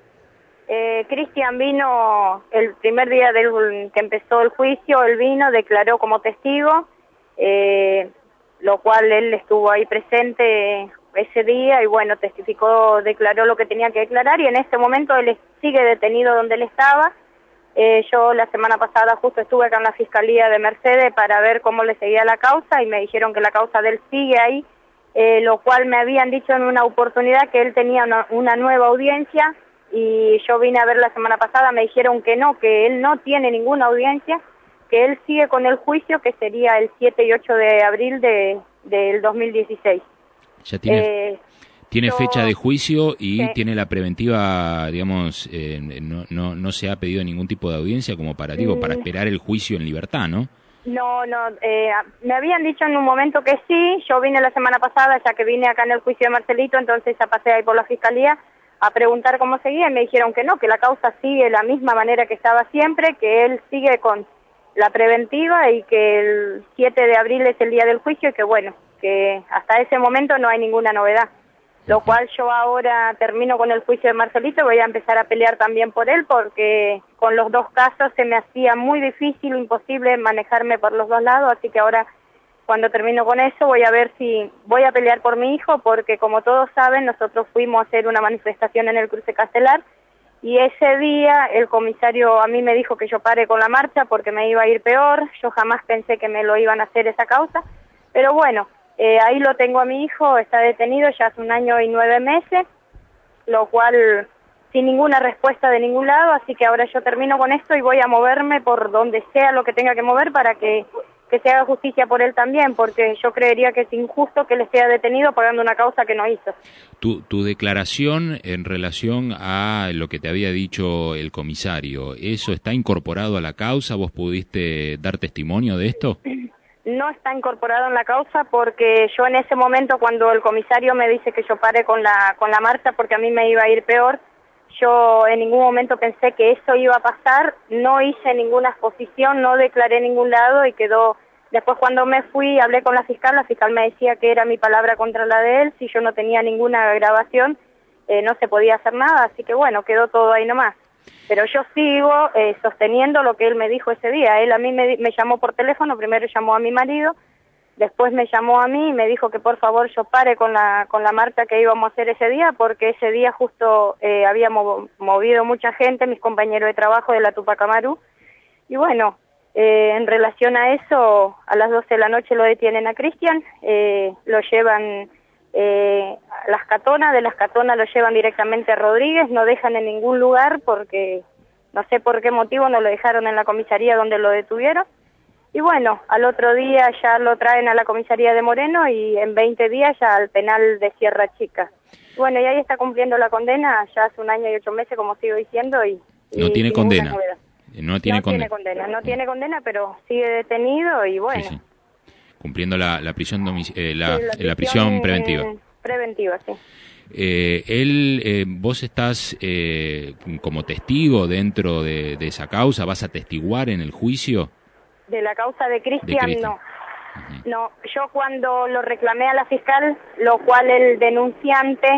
Eh, Cristian vino el primer día del que empezó el juicio, él vino, declaró como testigo, eh, lo cual él estuvo ahí presente ese día y bueno, testificó, declaró lo que tenía que declarar y en este momento él sigue detenido donde él estaba. Eh, yo la semana pasada justo estuve acá en la Fiscalía de Mercedes para ver cómo le seguía la causa y me dijeron que la causa de él sigue ahí, eh, lo cual me habían dicho en una oportunidad que él tenía una, una nueva audiencia y yo vine a ver la semana pasada, me dijeron que no, que él no tiene ninguna audiencia, que él sigue con el juicio que sería el siete y ocho de abril de, del dos mil dieciséis.
Ya tiene...
Eh,
Tiene
yo,
fecha de juicio y
sí.
tiene la preventiva, digamos, eh, no, no, no se ha pedido ningún tipo de audiencia como para, digo, para esperar el juicio en libertad, ¿no?
No, no, eh, me habían dicho en un momento que sí, yo vine la semana pasada, ya que vine acá en el juicio de Marcelito, entonces ya pasé ahí por la Fiscalía a preguntar cómo seguía y me dijeron que no, que la causa sigue de la misma manera que estaba siempre, que él sigue con la preventiva y que el siete de abril es el día del juicio y que bueno, que hasta ese momento no hay ninguna novedad. Lo cual yo ahora termino con el juicio de Marcelito, voy a empezar a pelear también por él porque con los dos casos se me hacía muy difícil, imposible manejarme por los dos lados, así que ahora cuando termino con eso voy a ver si voy a pelear por mi hijo porque como todos saben nosotros fuimos a hacer una manifestación en el Cruce Castelar y ese día el comisario a mí me dijo que yo pare con la marcha porque me iba a ir peor, yo jamás pensé que me lo iban a hacer esa causa, pero bueno. Eh, ahí lo tengo a mi hijo, está detenido ya hace un año y nueve meses, lo cual sin ninguna respuesta de ningún lado, así que ahora yo termino con esto y voy a moverme por donde sea lo que tenga que mover para que, que se haga justicia por él también, porque yo creería que es injusto que él esté detenido pagando una causa que no hizo.
Tu, tu declaración en relación a lo que te había dicho el comisario, ¿eso está incorporado a la causa? ¿Vos pudiste dar testimonio de esto?
No está incorporado en la causa porque yo en ese momento cuando el comisario me dice que yo pare con la con la marcha porque a mí me iba a ir peor, yo en ningún momento pensé que eso iba a pasar, no hice ninguna exposición, no declaré en ningún lado y quedó, después cuando me fui hablé con la fiscal, la fiscal me decía que era mi palabra contra la de él, si yo no tenía ninguna grabación eh, no se podía hacer nada, así que bueno, quedó todo ahí nomás. Pero yo sigo eh, sosteniendo lo que él me dijo ese día. Él a mí me, me llamó por teléfono, primero llamó a mi marido, después me llamó a mí y me dijo que por favor yo pare con la con la marcha que íbamos a hacer ese día, porque ese día justo eh, habíamos movido mucha gente, mis compañeros de trabajo de la Tupac Amaru, y bueno, eh, en relación a eso, a las doce de la noche lo detienen a Cristian, eh, lo llevan... Eh, las catonas, de las catonas lo llevan directamente a Rodríguez, no dejan en ningún lugar porque no sé por qué motivo no lo dejaron en la comisaría donde lo detuvieron. Y bueno, al otro día ya lo traen a la comisaría de Moreno y en veinte días ya al penal de Sierra Chica. Bueno, y ahí está cumpliendo la condena, ya hace un año y ocho meses, como sigo diciendo, y...
No
y
tiene condena.
No tiene,
no
condena.
tiene
condena. No tiene condena, pero sigue detenido y bueno...
Sí, sí. Cumpliendo la, la prisión domic eh, la,
sí, la, prisión,
la prisión preventiva.
Preventiva, sí.
Eh, él, eh, vos estás eh, como testigo dentro de, de esa causa, ¿vas a testiguar en el juicio?
De la causa de Cristian, no. No, yo cuando lo reclamé a la fiscal, lo cual el denunciante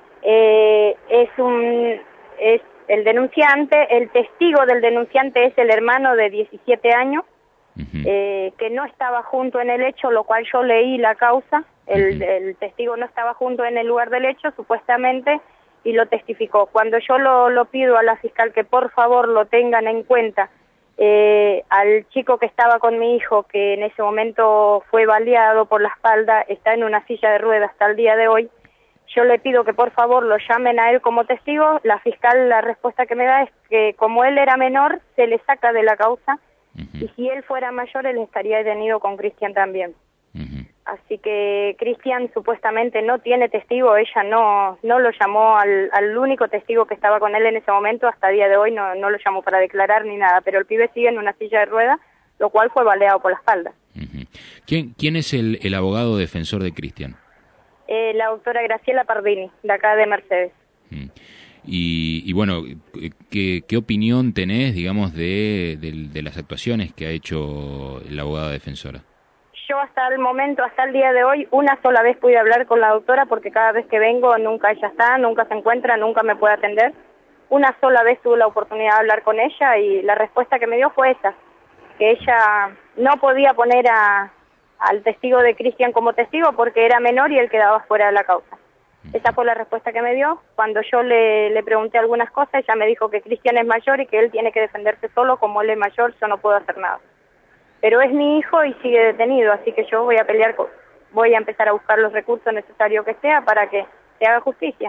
eh, es un es el denunciante, el testigo del denunciante es el hermano de diecisiete años, uh-huh. eh, que no estaba junto en el hecho, lo cual yo leí la causa, el, uh-huh. el testigo no estaba junto en el lugar del hecho, supuestamente, y lo testificó. Cuando yo lo, lo pido a la fiscal que por favor lo tengan en cuenta, eh, al chico que estaba con mi hijo, que en ese momento fue baleado por la espalda, está en una silla de ruedas hasta el día de hoy, yo le pido que por favor lo llamen a él como testigo. La fiscal, la respuesta que me da es que como él era menor, se le saca de la causa, uh-huh. y si él fuera mayor, él estaría detenido con Cristian también. Uh-huh. Así que Cristian supuestamente no tiene testigo, ella no no lo llamó al, al único testigo que estaba con él en ese momento, hasta el día de hoy no, no lo llamó para declarar ni nada, pero el pibe sigue en una silla de ruedas, lo cual fue baleado por la espalda.
Uh-huh. ¿Quién, quién es el, el abogado defensor de Cristian?
Eh, la doctora Graciela Pardini, de acá de Mercedes.
Uh-huh. Y, y bueno, ¿qué, ¿qué opinión tenés, digamos, de, de, de las actuaciones que ha hecho la abogada defensora?
Yo hasta el momento, hasta el día de hoy, una sola vez pude hablar con la doctora porque cada vez que vengo nunca ella está, nunca se encuentra, nunca me puede atender. Una sola vez tuve la oportunidad de hablar con ella y la respuesta que me dio fue esa, que ella no podía poner a, al testigo de Cristian como testigo porque era menor y él quedaba fuera de la causa. Esa fue la respuesta que me dio. Cuando yo le, le pregunté algunas cosas, ella me dijo que Cristian es mayor y que él tiene que defenderse solo, como él es mayor, yo no puedo hacer nada. Pero es mi hijo y sigue detenido, así que yo voy a pelear, con, voy a empezar a buscar los recursos necesarios que sea para que se haga justicia.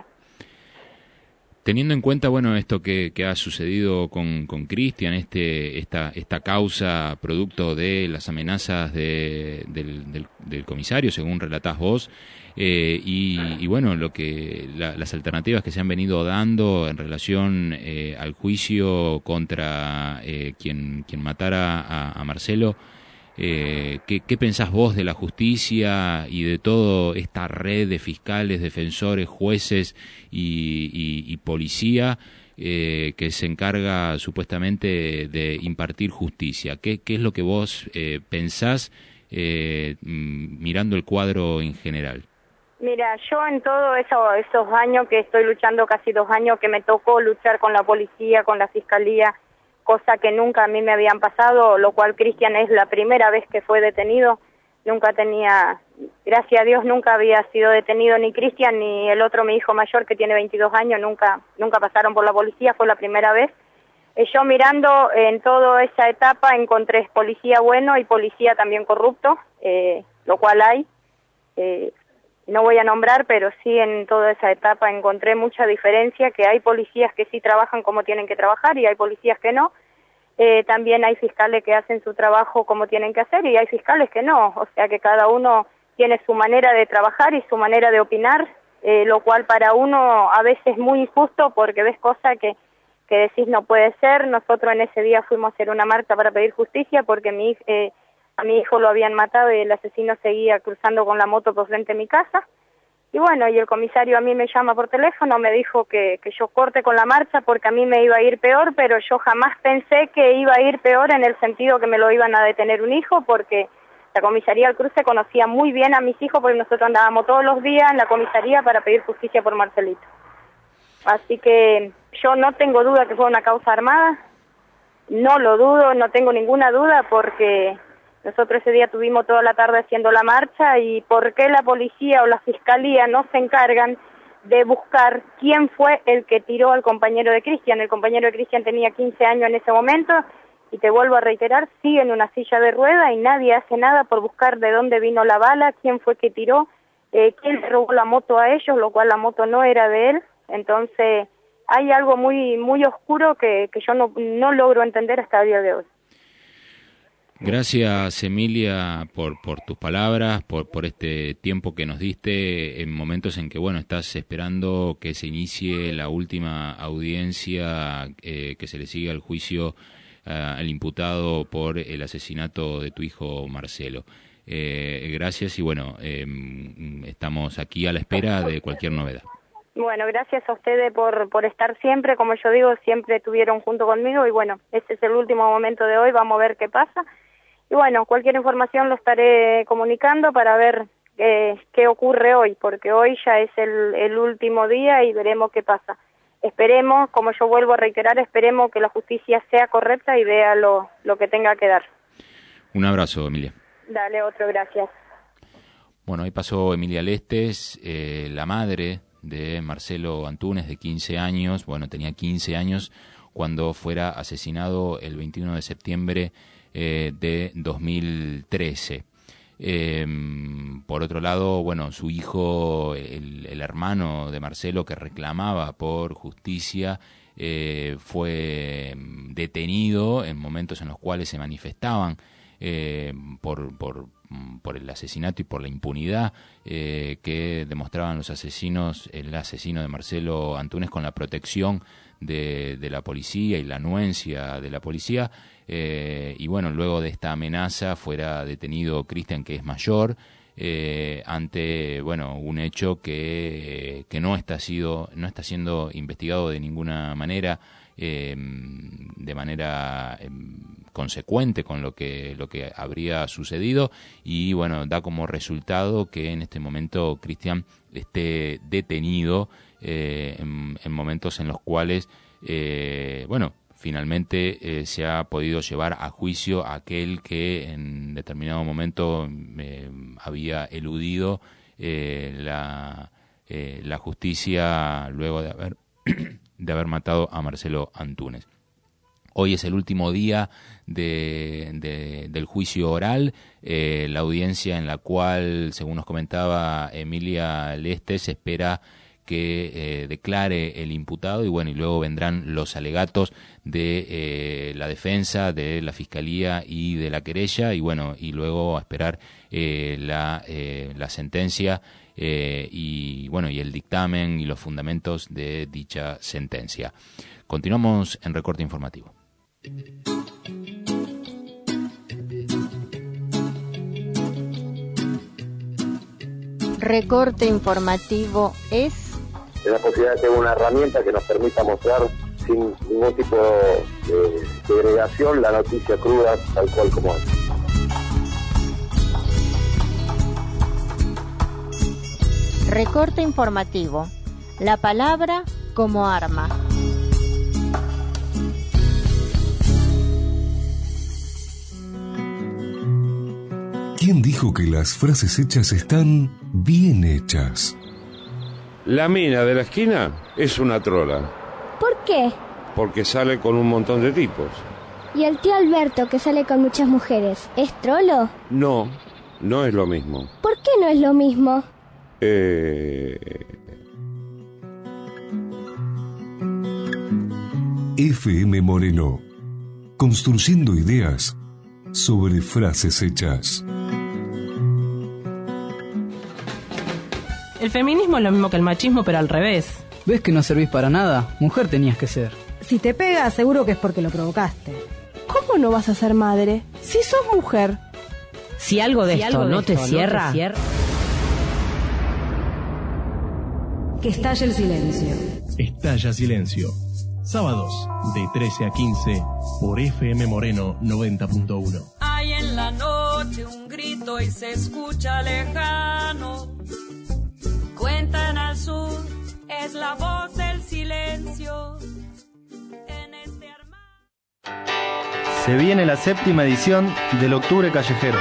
Teniendo en cuenta, bueno, esto que, que ha sucedido con, con Cristian, este, esta, esta causa producto de las amenazas de, del, del, del comisario, según relatás vos, eh, y, y bueno, lo que la, las alternativas que se han venido dando en relación eh, al juicio contra eh, quien, quien matara a, a Marcelo, eh, ¿qué, ¿qué pensás vos de la justicia y de toda esta red de fiscales, defensores, jueces y, y, y policía eh, que se encarga supuestamente de impartir justicia? ¿Qué, qué es lo que vos eh, pensás eh, mirando el cuadro en general?
Mira, yo en todos eso, esos años que estoy luchando, casi dos años que me tocó luchar con la policía, con la fiscalía, cosa que nunca a mí me habían pasado, lo cual Cristian es la primera vez que fue detenido, nunca tenía, gracias a Dios nunca había sido detenido ni Cristian ni el otro, mi hijo mayor que tiene veintidós años, nunca nunca pasaron por la policía, fue la primera vez. Eh, yo mirando en toda esa etapa encontré policía bueno y policía también corrupto, eh, lo cual hay, eh, no voy a nombrar, pero sí en toda esa etapa encontré mucha diferencia, que hay policías que sí trabajan como tienen que trabajar y hay policías que no. Eh, también hay fiscales que hacen su trabajo como tienen que hacer y hay fiscales que no. O sea que cada uno tiene su manera de trabajar y su manera de opinar, eh, lo cual para uno a veces es muy injusto porque ves cosas que, que decís no puede ser. Nosotros en ese día fuimos a hacer una marcha para pedir justicia porque mi eh, a mi hijo lo habían matado y el asesino seguía cruzando con la moto por frente de mi casa. Y bueno, y el comisario a mí me llama por teléfono, me dijo que, que yo corte con la marcha porque a mí me iba a ir peor, pero yo jamás pensé que iba a ir peor en el sentido que me lo iban a detener un hijo, porque la comisaría del Cruce conocía muy bien a mis hijos porque nosotros andábamos todos los días en la comisaría para pedir justicia por Marcelito. Así que yo no tengo duda que fue una causa armada, no lo dudo, no tengo ninguna duda porque nosotros ese día tuvimos toda la tarde haciendo la marcha y ¿por qué la policía o la fiscalía no se encargan de buscar quién fue el que tiró al compañero de Cristian? El compañero de Cristian tenía quince años en ese momento y te vuelvo a reiterar, sigue en una silla de rueda y nadie hace nada por buscar de dónde vino la bala, quién fue que tiró, eh, quién le robó la moto a ellos, lo cual la moto no era de él. Entonces hay algo muy muy oscuro que, que yo no, no logro entender hasta el día de hoy.
Gracias, Emilia, por, por tus palabras, por, por este tiempo que nos diste en momentos en que, bueno, estás esperando que se inicie la última audiencia eh, que se le sigue al juicio uh, al imputado por el asesinato de tu hijo Marcelo. Eh, gracias y, bueno, eh, estamos aquí a la espera de cualquier novedad.
Bueno, gracias a ustedes por, por estar siempre, como yo digo, siempre estuvieron junto conmigo y, bueno, este es el último momento de hoy, vamos a ver qué pasa. y bueno, cualquier información lo estaré comunicando para ver eh, qué ocurre hoy, porque hoy ya es el, el último día y veremos qué pasa. Esperemos, como yo vuelvo a reiterar, esperemos que la justicia sea correcta y vea lo, lo que tenga que dar.
Un abrazo, Emilia.
Dale, otro, gracias.
Bueno, ahí pasó Emilia Lestes, eh, la madre de Marcelo Antúnez, de quince años, bueno, tenía quince años cuando fuera asesinado el veintiuno de septiembre eh, de dos mil trece. Eh, por otro lado, bueno, su hijo, el, el hermano de Marcelo, que reclamaba por justicia, eh, fue detenido en momentos en los cuales se manifestaban eh, por, por, por el asesinato y por la impunidad eh, que demostraban los asesinos, el asesino de Marcelo Antúnez, con la protección de, de la policía y la anuencia de la policía. Eh, y bueno, luego de esta amenaza fuera detenido Cristian, que es mayor, eh, ante bueno un hecho que, eh, que no está sido, no está siendo investigado de ninguna manera, eh, de manera eh, consecuente con lo que lo que habría sucedido, y bueno, da como resultado que en este momento Cristian esté detenido eh, en, en momentos en los cuales eh, bueno finalmente eh, se ha podido llevar a juicio a aquel que en determinado momento eh, había eludido eh, la, eh, la justicia luego de haber, de haber matado a Marcelo Antúnez. Hoy es el último día de, de, del juicio oral, eh, la audiencia en la cual, según nos comentaba Emilia Lestes, se espera que eh, declare el imputado, y bueno, y luego vendrán los alegatos de eh, la defensa, de la fiscalía y de la querella, y bueno, y luego a esperar eh, la, eh, la sentencia eh, y bueno, y el dictamen y los fundamentos de dicha sentencia. Continuamos en Recorte Informativo.
Recorte Informativo es
la posibilidad de tener una herramienta que nos permita mostrar sin ningún tipo de segregación la noticia cruda tal cual como es.
Recorte Informativo. La palabra como arma.
¿Quién dijo que las frases hechas están bien hechas?
La mina de la esquina es una trola.
¿Por qué?
Porque sale con un montón de tipos.
¿Y el tío Alberto, que sale con muchas mujeres, es trolo?
No, no es lo mismo.
¿Por qué no es lo mismo?
Eh...
F M Moreno, construyendo ideas sobre frases hechas.
El feminismo es lo mismo que el machismo, pero al revés.
¿Ves que no servís para nada? Mujer tenías que ser.
Si te pega, seguro que es porque lo provocaste.
¿Cómo no vas a ser madre si sos mujer?
Si algo de
si
esto,
algo de
no,
esto
te
no
cierra,
te cierra, que estalle el silencio.
Estalla Silencio. Sábados de trece a quince por F M Moreno noventa punto uno.
Hay en la noche un grito y se escucha lejano. Cuentan al sur, es la voz del silencio. En este arma...
Se viene la séptima edición del Octubre Callejero.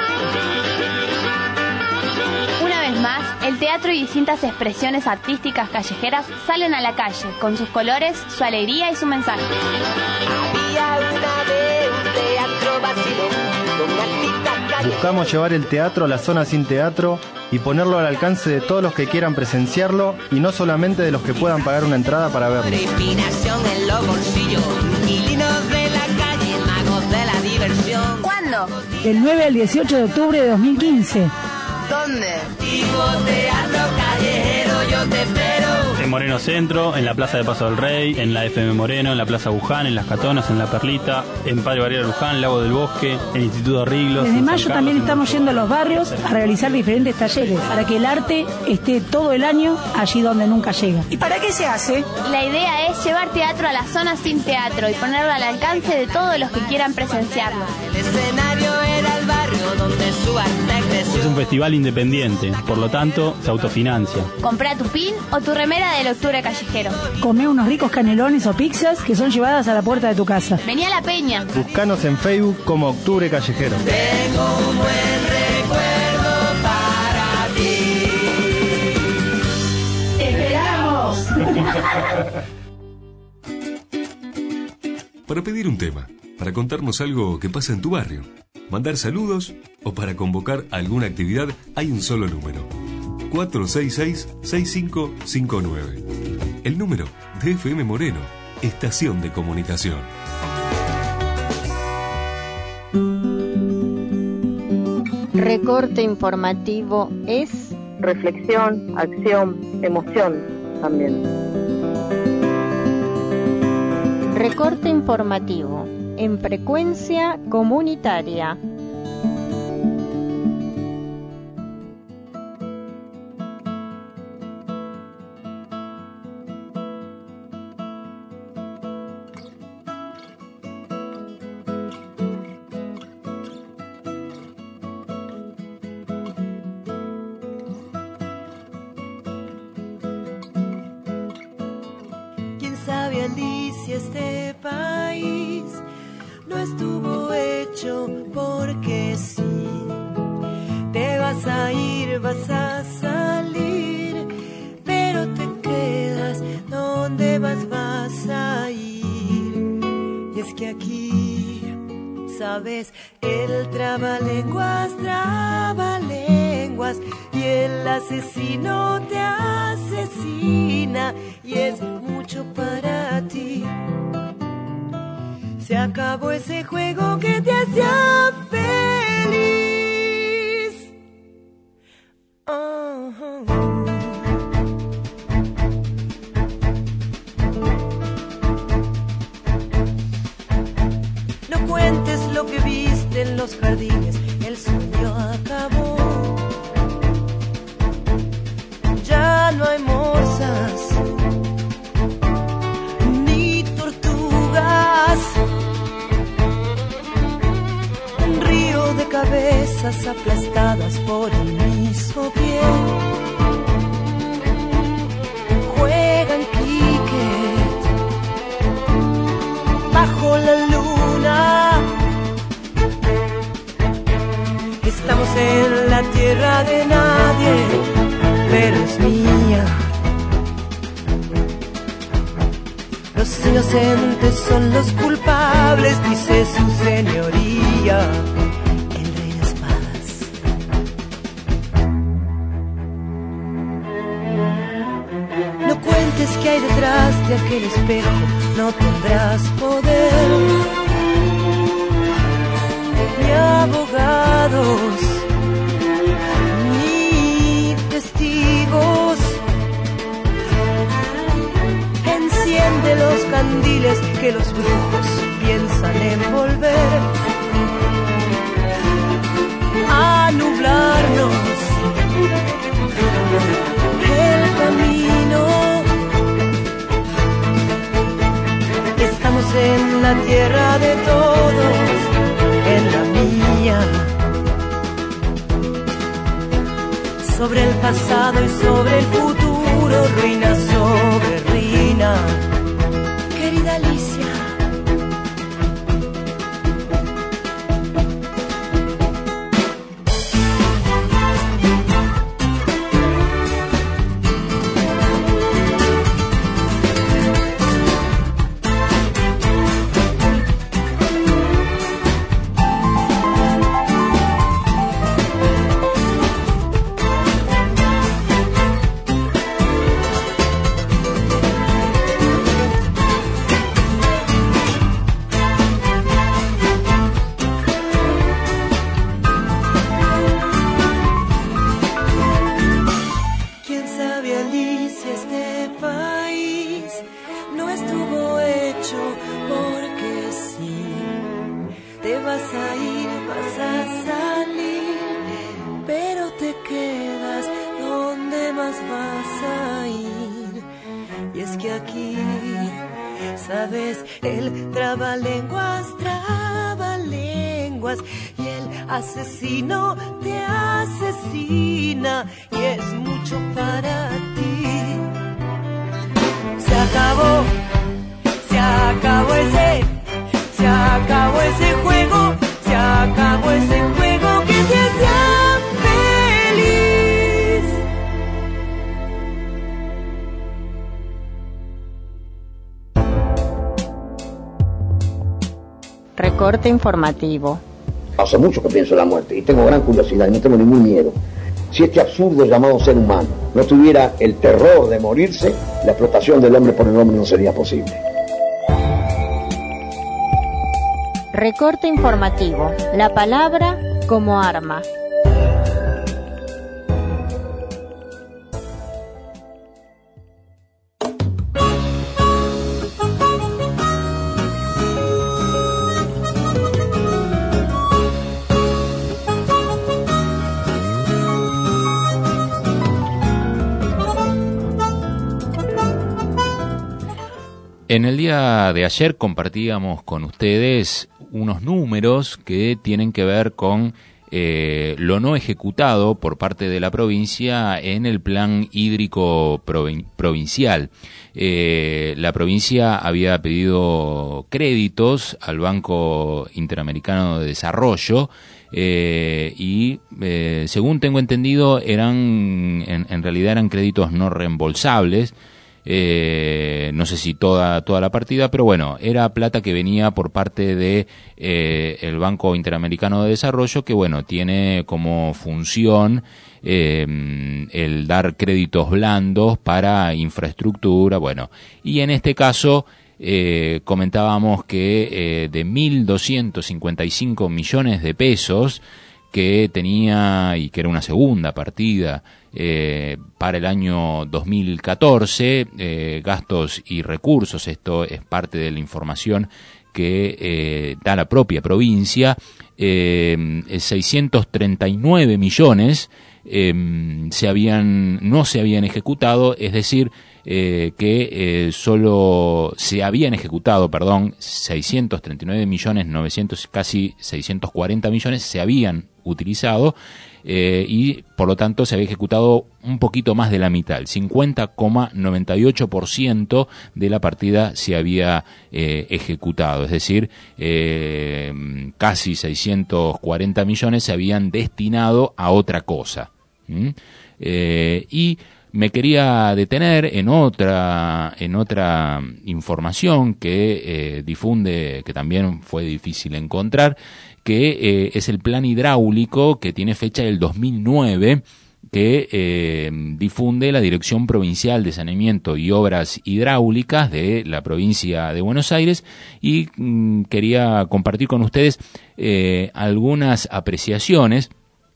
Una vez más, el teatro y distintas expresiones artísticas callejeras salen a la calle, con sus colores, su alegría y su mensaje.
Había una vez un teatro vacío, con artistas callejeros.
Buscamos llevar el teatro a la zona sin teatro y ponerlo al alcance de todos los que quieran presenciarlo y no solamente de los que puedan pagar una entrada para verlo.
Inspiración en los bolsillos, inquilinos de la calle, magos de la diversión.
¿Cuándo?
Del nueve al dieciocho de octubre de dos mil quince.
¿Dónde? Digo teatro callejero, yo te espero.
En Moreno Centro, en la Plaza de Paso del Rey, en la F M Moreno, en la Plaza Buján, en Las Catonas, en La Perlita, en Padre Barriera Luján, Lago del Bosque, en Instituto Arreglos.
Desde mayo también estamos yendo a los barrios a realizar diferentes talleres para que el arte esté todo el año allí donde nunca llega. ¿Y para qué se hace?
La idea es llevar teatro a la zona sin teatro y ponerlo al alcance de todos los que quieran presenciarlo.
El escenario era
Es un festival independiente, por lo tanto, se autofinancia.
Comprá tu pin o tu remera del Octubre Callejero.
Comé unos ricos canelones o pizzas que son llevadas a la puerta de tu casa.
Vení a La Peña.
Buscanos en Facebook como Octubre Callejero.
Tengo un buen recuerdo para ti.
¡Esperamos!
Para pedir un tema, para contarnos algo que pasa en tu barrio, mandar saludos o para convocar alguna actividad, hay un solo número: cuatro seis seis, seis cinco cinco nueve. El número de F M Moreno, Estación de Comunicación.
Recorte informativo es
reflexión, acción, emoción también.
Recorte informativo en frecuencia comunitaria.
¿Quién sabe, Alicia, este país no estuvo hecho porque sí? Te vas a ir, vas a salir, pero te quedas, ¿dónde vas? Vas a ir. Y es que aquí, sabes, el trabalenguas, trabalenguas, y el asesino te asesina, y es mucho para ti. Se acabó ese juego que te hacía feliz. Oh, oh. No cuentes lo que viste en los jardines, el sueño acabó. Ya no hay morsas ni tortugas, un río de cabezas aplastadas por el mismo pie. Juegan cricket bajo la luna. Estamos en la tierra de nadie, pero es mía. Los inocentes son los culpables, dice su señoría, el rey de espadas. No cuentes que hay detrás de aquel espejo, no tendrás poder, ni abogados, ni testigos. Enciende los candiles que los brujos piensan envolver, a nublarnos el camino. Estamos en la tierra de todos, en la mía. Sobre el pasado y sobre el futuro, ruina sobre ruina. Querida Alicia, el trabalenguas, trabalenguas, y el asesino te asesina y es mucho para ti. Se acabó, se acabó ese, se acabó ese juego, se acabó ese juego que te hacía feliz.
Recorte informativo.
Hace mucho que pienso en la muerte y tengo gran curiosidad y no tengo ningún miedo. Si este absurdo llamado ser humano no tuviera el terror de morirse, la explotación del hombre por el hombre no sería posible.
Recorte informativo. La palabra como arma.
En el día de ayer compartíamos con ustedes unos números que tienen que ver con eh, lo no ejecutado por parte de la provincia en el plan hídrico provin- provincial. Eh, la provincia había pedido créditos al Banco Interamericano de Desarrollo eh, y, eh, según tengo entendido, eran en, en realidad eran créditos no reembolsables. Eh, no sé si toda toda la partida, pero bueno, era plata que venía por parte de eh, el Banco Interamericano de Desarrollo, que bueno, tiene como función eh, el dar créditos blandos para infraestructura, bueno, y en este caso eh, comentábamos que eh, de mil doscientos cincuenta y cinco millones de pesos que tenía y que era una segunda partida eh, para el año dos mil catorce, eh, gastos y recursos, esto es parte de la información que eh, da la propia provincia, eh, seiscientos treinta y nueve millones eh, se habían no se habían ejecutado, es decir, eh, que eh, solo se habían ejecutado, perdón, seiscientos treinta y nueve millones novecientos, casi seiscientos cuarenta millones se habían utilizado eh, y por lo tanto se había ejecutado un poquito más de la mitad, el cincuenta coma noventa y ocho por ciento de la partida se había eh, ejecutado, es decir, eh, casi seiscientos cuarenta millones se habían destinado a otra cosa. ¿Mm? Eh, y me quería detener en otra en otra información que eh, difunde, que también fue difícil encontrar, que eh, es el plan hidráulico que tiene fecha del dos mil nueve, que eh, difunde la Dirección Provincial de Saneamiento y Obras Hidráulicas de la provincia de Buenos Aires, y mm, quería compartir con ustedes eh, algunas apreciaciones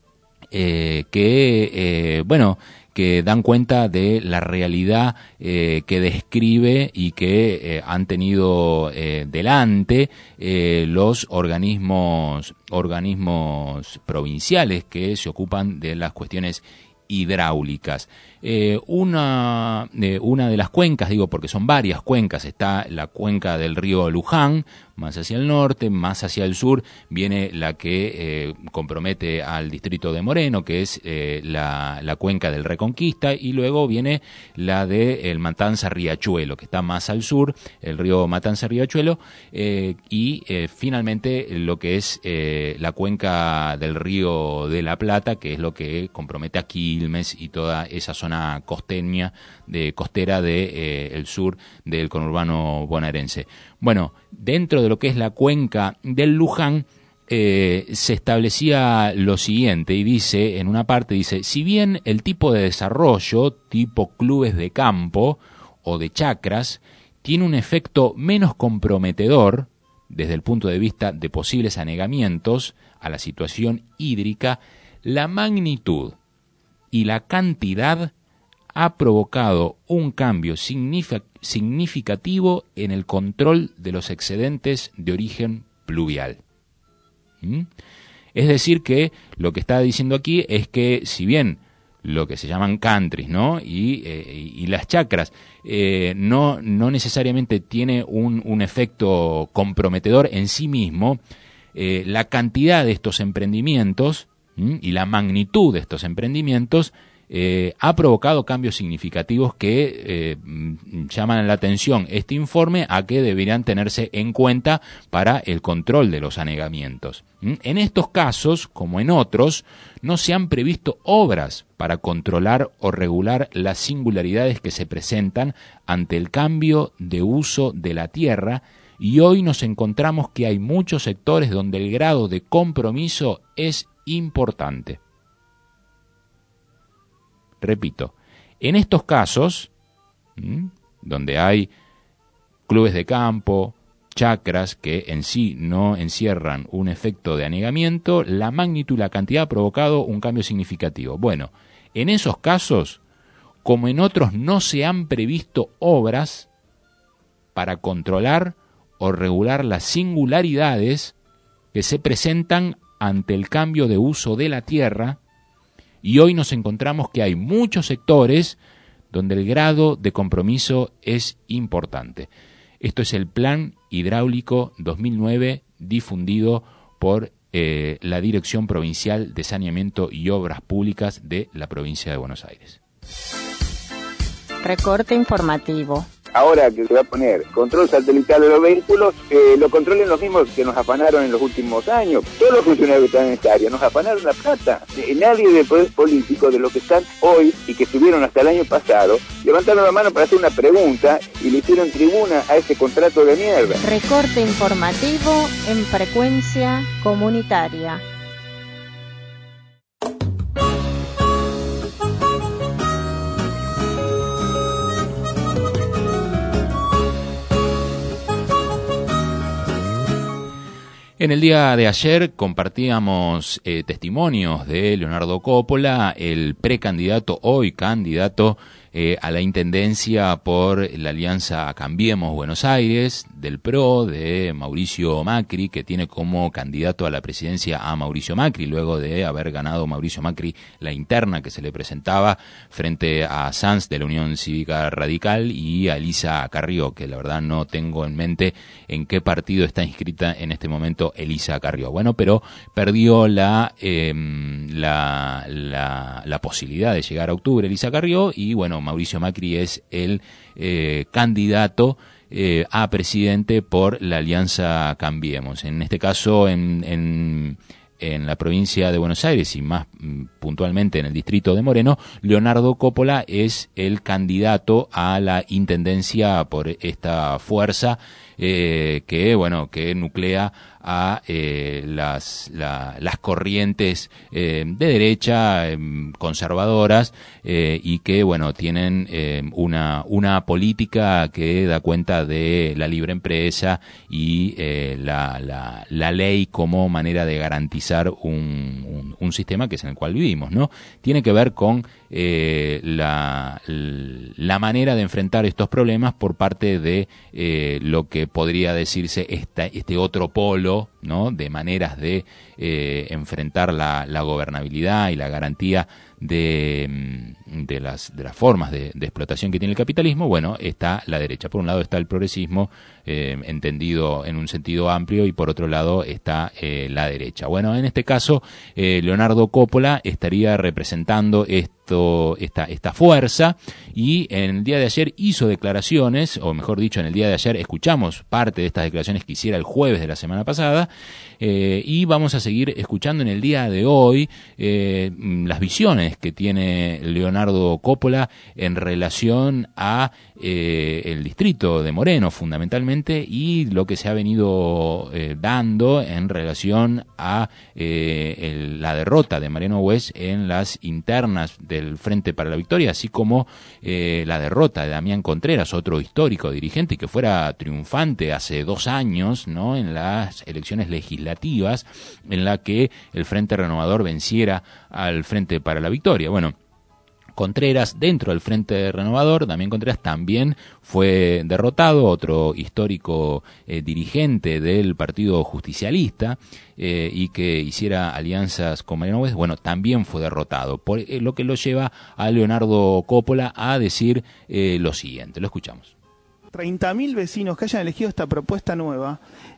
eh, que, eh, bueno, que dan cuenta de la realidad eh, que describe y que eh, han tenido eh, delante eh, los organismos organismos provinciales que se ocupan de las cuestiones hidráulicas. Eh, una, eh, una de las cuencas, digo porque son varias cuencas, está la cuenca del río Luján, más hacia el norte, más hacia el sur, viene la que eh, compromete al distrito de Moreno, que es eh, la, la cuenca del Reconquista, y luego viene la de el Matanza-Riachuelo, que está más al sur, el río Matanza-Riachuelo, eh, y eh, finalmente lo que es eh, la cuenca del río de la Plata, que es lo que compromete a Quilmes y toda esa zona costeña, de costera de eh, el sur del conurbano bonaerense. Bueno, dentro de lo que es la cuenca del Luján, eh, se establecía lo siguiente, y dice, en una parte dice, si bien el tipo de desarrollo, tipo clubes de campo o de chacras, tiene un efecto menos comprometedor desde el punto de vista de posibles anegamientos a la situación hídrica, la magnitud y la cantidad ha provocado un cambio significativo en el control de los excedentes de origen pluvial. ¿Mm? Es decir que lo que está diciendo aquí es que si bien lo que se llaman countries, ¿no? y, eh, y las chacras eh, no, no necesariamente tiene un, un efecto comprometedor en sí mismo, eh, la cantidad de estos emprendimientos ¿m? y la magnitud de estos emprendimientos Eh, ha provocado cambios significativos que eh, llaman la atención este informe a que deberían tenerse en cuenta para el control de los anegamientos. ¿Mm? En estos casos, como en otros, no se han previsto obras para controlar o regular las singularidades que se presentan ante el cambio de uso de la tierra, y hoy nos encontramos que hay muchos sectores donde el grado de compromiso es importante. Repito, en estos casos, ¿m? donde hay clubes de campo, chacras que en sí no encierran un efecto de anegamiento, la magnitud y la cantidad ha provocado un cambio significativo. Bueno, en esos casos, como en otros, no se han previsto obras para controlar o regular las singularidades que se presentan ante el cambio de uso de la tierra. Y hoy nos encontramos que hay muchos sectores donde el grado de compromiso es importante. Esto es el Plan Hidráulico dos mil nueve difundido por eh, la Dirección Provincial de Saneamiento y Obras Públicas de la provincia de Buenos Aires.
Recorte informativo.
Ahora que se va a poner control satelital de los vehículos, eh, lo controlen los mismos que nos afanaron en los últimos años. Todos los funcionarios que están en esta área nos afanaron la plata. Eh, nadie del poder político, de los que están hoy y que estuvieron hasta el año pasado, levantaron la mano para hacer una pregunta y le hicieron tribuna a ese contrato de mierda.
Recorte informativo en frecuencia comunitaria.
En el día de ayer compartíamos eh, testimonios de Leonardo Coppola, el precandidato, hoy candidato eh, a la intendencia por la alianza Cambiemos Buenos Aires, del P R O, de Mauricio Macri, que tiene como candidato a la presidencia a Mauricio Macri, luego de haber ganado Mauricio Macri la interna que se le presentaba frente a Sanz de la Unión Cívica Radical y a Elisa Carrió, que la verdad no tengo en mente en qué partido está inscrita en este momento Elisa Carrió. Bueno, pero perdió la, eh, la, la, la posibilidad de llegar a octubre Elisa Carrió, y bueno, Mauricio Macri es el eh, candidato eh, a presidente por la alianza Cambiemos. En este caso, en, en, en la provincia de Buenos Aires y más mm, puntualmente en el distrito de Moreno, Leonardo Coppola es el candidato a la intendencia por esta fuerza eh, que, bueno, que nuclea a eh, las, la, las corrientes eh, de derecha, eh, conservadoras, eh, y que, bueno, tienen eh, una, una política que da cuenta de la libre empresa y eh, la, la, la ley como manera de garantizar un, un, un sistema que es en el cual vivimos, ¿no? Tiene que ver con eh, la, la manera de enfrentar estos problemas por parte de eh, lo que podría decirse esta, este otro polo, ¿no?, de maneras de eh, enfrentar la, la gobernabilidad y la garantía de, de las de las formas de, de explotación que tiene el capitalismo. Bueno, está la derecha. Por un lado está el progresismo, eh, entendido en un sentido amplio, y por otro lado está eh, la derecha. Bueno, en este caso, eh, Leonardo Coppola estaría representando esto, esta, esta fuerza, y en el día de ayer hizo declaraciones, o mejor dicho, en el día de ayer escuchamos parte de estas declaraciones que hiciera el jueves de la semana pasada, eh, y vamos a seguir escuchando en el día de hoy eh, las visiones que tiene Leonardo Coppola en relación a eh, el distrito de Moreno, fundamentalmente, y lo que se ha venido eh, dando en relación a eh, el, la derrota de Mariano West en las internas del Frente para la Victoria, así como eh, la derrota de Damián Contreras, otro histórico dirigente que fuera triunfante hace dos años, ¿no?, en las elecciones legislativas, en la que el Frente Renovador venciera al Frente para la Victoria. Bueno, Contreras, dentro del Frente Renovador, Damián Contreras también fue derrotado, otro histórico eh, dirigente del Partido Justicialista, eh, y que hiciera alianzas con Mariano West, bueno, también fue derrotado, por eh, lo que lo lleva a Leonardo Coppola a decir eh, lo siguiente. Lo escuchamos.
treinta mil vecinos que hayan elegido esta propuesta nueva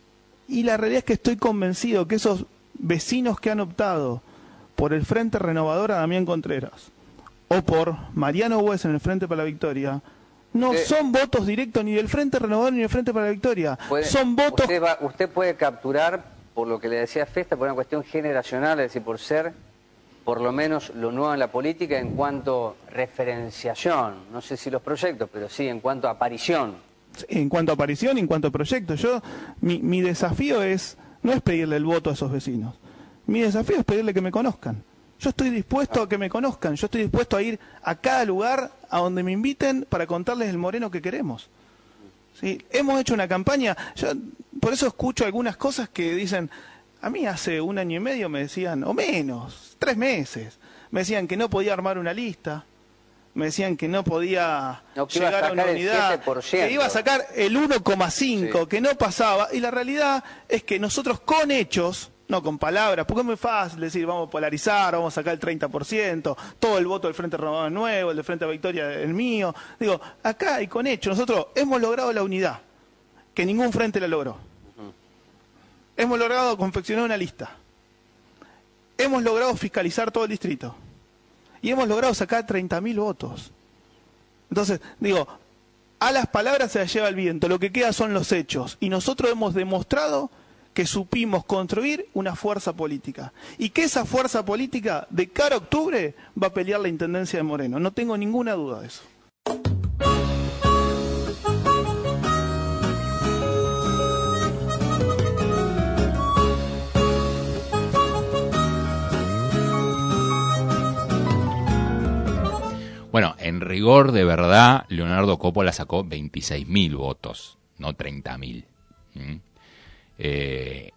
Y la realidad es que estoy convencido que esos vecinos que han optado por el Frente Renovador a Damián Contreras o por Mariano Bues en el Frente para la Victoria, no
usted,
son votos directos ni del Frente Renovador ni del Frente para la Victoria.
Puede,
son votos...
Usted, va, usted puede capturar, por lo que le decía Festa, por una cuestión generacional, es decir, por ser por lo menos lo nuevo en la política en cuanto a referenciación, no sé si los proyectos, pero sí en cuanto a aparición.
En cuanto a aparición, en cuanto a proyectos, yo mi, mi desafío es no es pedirle el voto a esos vecinos, mi desafío es pedirle que me conozcan. Yo estoy dispuesto a que me conozcan, yo estoy dispuesto a ir a cada lugar a donde me inviten para contarles el Moreno que queremos. ¿Sí? Hemos hecho una campaña, yo por eso escucho algunas cosas que dicen, a mí hace un año y medio me decían, o menos, tres meses, me decían que no podía armar una lista, me decían que no podía
no, que
llegar a, a una unidad, que iba a sacar el uno coma cinco, sí. que no pasaba, y la realidad es que nosotros con hechos, no con palabras, porque es muy fácil decir vamos a polarizar, vamos a sacar el treinta por ciento, todo el voto del Frente Renovador es nuevo, el del Frente Victoria el mío, digo, acá y con hechos, nosotros hemos logrado la unidad, que ningún frente la logró. Uh-huh. Hemos logrado confeccionar una lista, hemos logrado fiscalizar todo el distrito, y hemos logrado sacar treinta mil votos. Entonces, digo, a las palabras se las lleva el viento, lo que queda son los hechos, y nosotros hemos demostrado que supimos construir una fuerza política, y que esa fuerza política de cara a octubre va a pelear la intendencia de Moreno, no tengo ninguna duda de eso.
Bueno, en rigor, de verdad, Leonardo Coppola sacó veintiséis mil votos, no treinta mil. ¿Mm? Eh,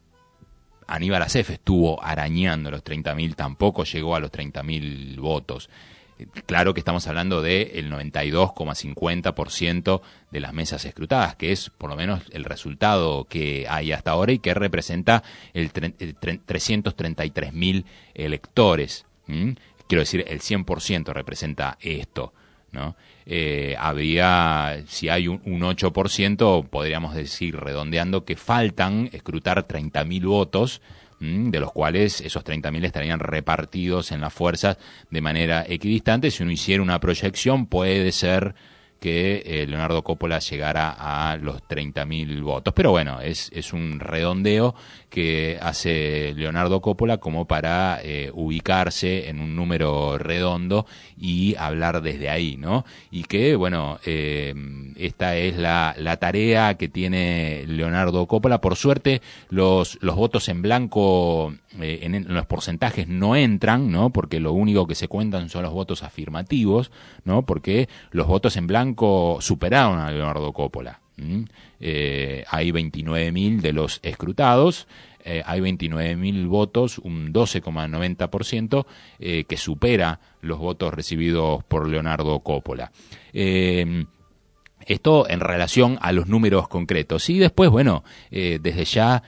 Aníbal Acef estuvo arañando los treinta mil, tampoco llegó a los treinta mil votos. Eh, claro que estamos hablando del noventa y dos coma cincuenta por ciento de las mesas escrutadas, que es por lo menos el resultado que hay hasta ahora y que representa el, tre- el tre- trescientos treinta y tres mil electores. ¿Mm? Quiero decir, el cien por ciento representa esto, ¿no? Eh, habría, si hay un, un ocho por ciento, podríamos decir, redondeando, que faltan escrutar treinta mil votos, ¿m? De los cuales esos treinta mil estarían repartidos en las fuerzas de manera equidistante. Si uno hiciera una proyección, puede ser que eh, Leonardo Coppola llegara a los treinta mil votos. Pero bueno, es, es un redondeo que hace Leonardo Coppola como para eh, ubicarse en un número redondo y hablar desde ahí, ¿no? Y que, bueno, eh, esta es la, la tarea que tiene Leonardo Coppola. Por suerte, los, los votos en blanco eh, en, en los porcentajes no entran, ¿no? Porque lo único que se cuentan son los votos afirmativos, ¿no? Porque los votos en blanco superaron a Leonardo Coppola. ¿Mm? Eh, hay veintinueve mil de los escrutados, eh, hay veintinueve mil votos, un doce coma noventa por ciento, eh, que supera los votos recibidos por Leonardo Coppola. Eh, Esto en relación a los números concretos. Y después, bueno, eh, desde ya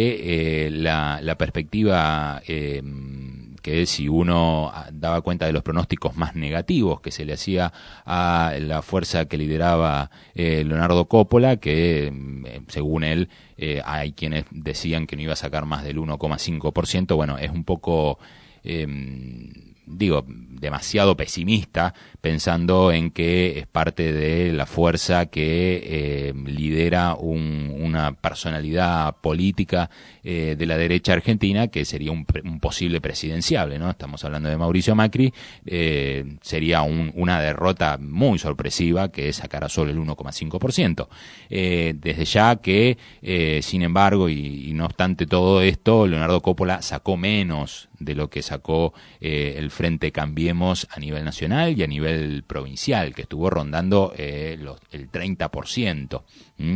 que eh, la, la perspectiva, eh, que si uno daba cuenta de los pronósticos más negativos que se le hacía a la fuerza que lideraba eh, Leonardo Coppola, que eh, según él eh, hay quienes decían que no iba a sacar más del uno coma cinco por ciento, bueno, es un poco... Eh, digo, demasiado pesimista, pensando en que es parte de la fuerza que eh, lidera un, una personalidad política eh, de la derecha argentina, que sería un, un posible presidenciable, ¿no? Estamos hablando de Mauricio Macri, eh, sería un, una derrota muy sorpresiva que sacara solo el uno coma cinco por ciento. Eh, desde ya que, eh, sin embargo, y, y no obstante todo esto, Leonardo Coppola sacó menos de lo que sacó eh, el Frente Cambiemos a nivel nacional y a nivel provincial, que estuvo rondando eh, los, el treinta por ciento. ¿Mm?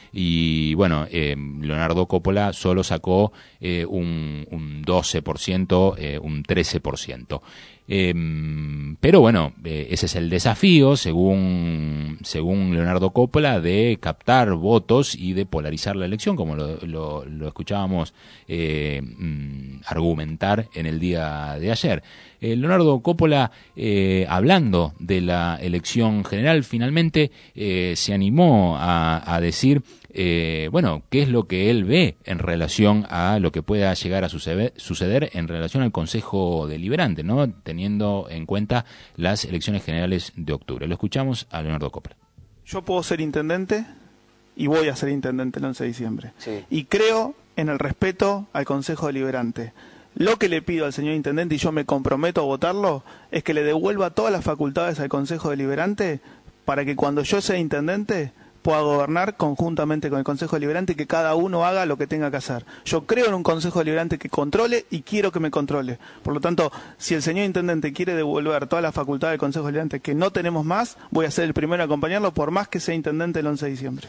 Y bueno, eh, Leonardo Coppola solo sacó eh, un, un doce por ciento, eh, un trece por ciento. Eh, pero bueno, eh, ese es el desafío, según según Leonardo Coppola, de captar votos y de polarizar la elección, como lo, lo, lo escuchábamos eh, mm, argumentar en el día de ayer. Eh, Leonardo Coppola, eh, hablando de la elección general, finalmente eh, se animó a, a decir eh, bueno, qué es lo que él ve en relación a lo que pueda llegar a suceder, suceder en relación al Consejo Deliberante, ¿no? Teniendo en cuenta las elecciones generales de octubre. Lo escuchamos a Leonardo Coppola.
Yo puedo ser intendente y voy a ser intendente el once de diciembre.
Sí.
Y creo en el respeto al Consejo Deliberante. Lo que le pido al señor intendente, y yo me comprometo a votarlo, es que le devuelva todas las facultades al Consejo Deliberante para que cuando yo sea intendente pueda gobernar conjuntamente con el Consejo Deliberante y que cada uno haga lo que tenga que hacer. Yo creo en un Consejo Deliberante que controle y quiero que me controle. Por lo tanto, si el señor intendente quiere devolver todas las facultades del Consejo Deliberante que no tenemos más, voy a ser el primero a acompañarlo, por más que sea intendente el once de diciembre.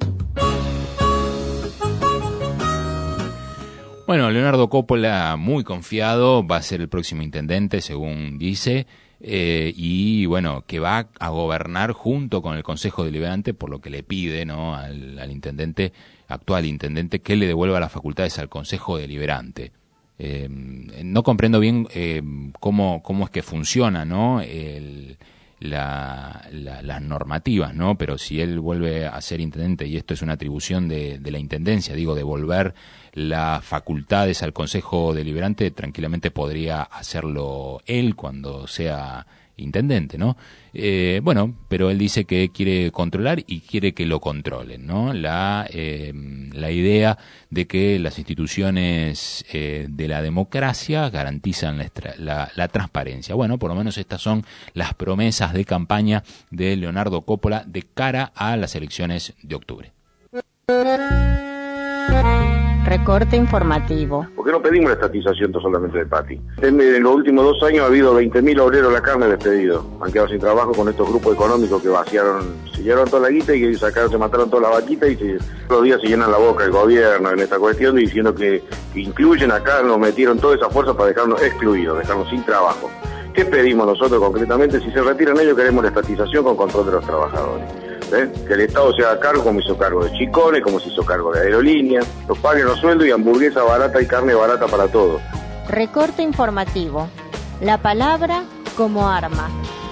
Bueno, Leonardo Coppola, muy confiado, va a ser el próximo intendente, según dice, eh, y bueno, que va a gobernar junto con el Consejo Deliberante, por lo que le pide, ¿no?, al, al intendente, actual intendente, que le devuelva las facultades al Consejo Deliberante. Eh, no comprendo bien eh, cómo, cómo es que funciona, ¿no?, el... La, la, las normativas, ¿no? Pero si él vuelve a ser intendente, y esto es una atribución de, de la intendencia, digo, devolver las facultades al Consejo Deliberante, tranquilamente podría hacerlo él cuando sea intendente, ¿no? Eh, bueno, pero él dice que quiere controlar y quiere que lo controlen, ¿no? La, eh, la idea de que las instituciones eh, de la democracia garantizan la, la, la transparencia. Bueno, por lo menos estas son las promesas de campaña de Leonardo Coppola de cara a las elecciones de octubre.
Recorte informativo.
¿Por qué no pedimos la estatización solamente de Pati? En, en los últimos dos años ha habido veinte mil obreros de la carne despedidos. Han quedado sin trabajo con estos grupos económicos que vaciaron, se llevaron toda la guita y sacaron, se mataron todas las vaquitas y se, todos los días se llenan la boca el gobierno en esta cuestión diciendo que, que incluyen acá, nos metieron toda esa fuerza para dejarnos excluidos, dejarnos sin trabajo. ¿Qué pedimos nosotros concretamente? Si se retiran ellos, queremos la estatización con control de los trabajadores. ¿Eh? Que el Estado se haga cargo como hizo cargo de Chicones, como se hizo cargo de Aerolíneas, los paguen los sueldos y hamburguesa barata y carne barata para todos.
Recorte informativo. La palabra como arma.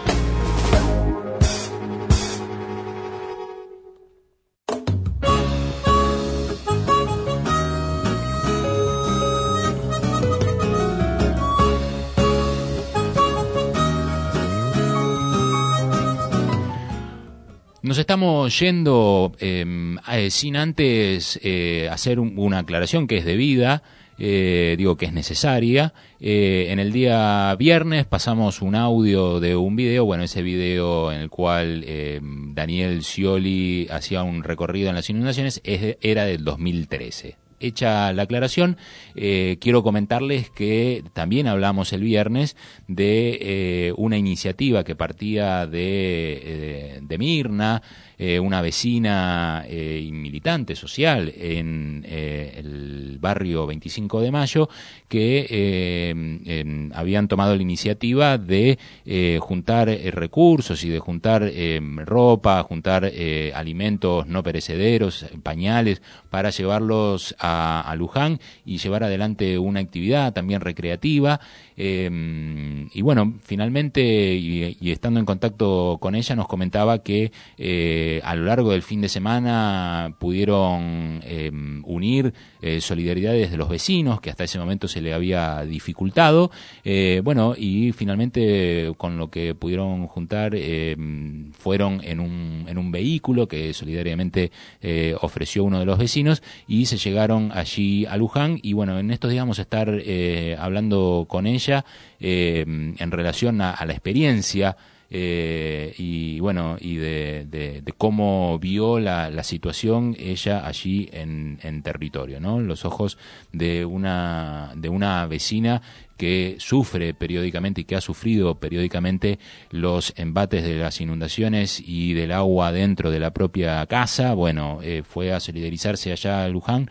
Nos estamos yendo eh, sin antes eh, hacer un, una aclaración que es debida, eh, digo que es necesaria. Eh, en el día viernes pasamos un audio de un video, bueno, ese video en el cual eh, Daniel Scioli hacía un recorrido en las inundaciones es, era del dos mil trece. Hecha la aclaración, eh, quiero comentarles que también hablamos el viernes de eh, una iniciativa que partía de, eh, de Mirna, eh, una vecina eh, y militante social en eh, el barrio veinticinco de mayo, que eh, eh, habían tomado la iniciativa de eh, juntar eh, recursos y de juntar eh, ropa, juntar eh, alimentos no perecederos, pañales, para llevarlos a, a Luján y llevar adelante una actividad también recreativa. Eh, y bueno, finalmente, y, y estando en contacto con ella, nos comentaba que eh, a lo largo del fin de semana pudieron eh, unir eh, solidaridades de los vecinos, que hasta ese momento se le había dificultado. Eh, bueno, y finalmente con lo que pudieron juntar eh, fueron en un, en un vehículo que solidariamente eh, ofreció uno de los vecinos y se llegaron allí a Luján. Y bueno, en estos días vamos a estar eh, hablando con ella Eh, en relación a, a la experiencia eh, y bueno y de, de, de cómo vio la, la situación ella allí en, en territorio, ¿no? Los ojos de una de una vecina que sufre periódicamente y que ha sufrido periódicamente los embates de las inundaciones y del agua dentro de la propia casa. Bueno, eh, fue a solidarizarse allá a Luján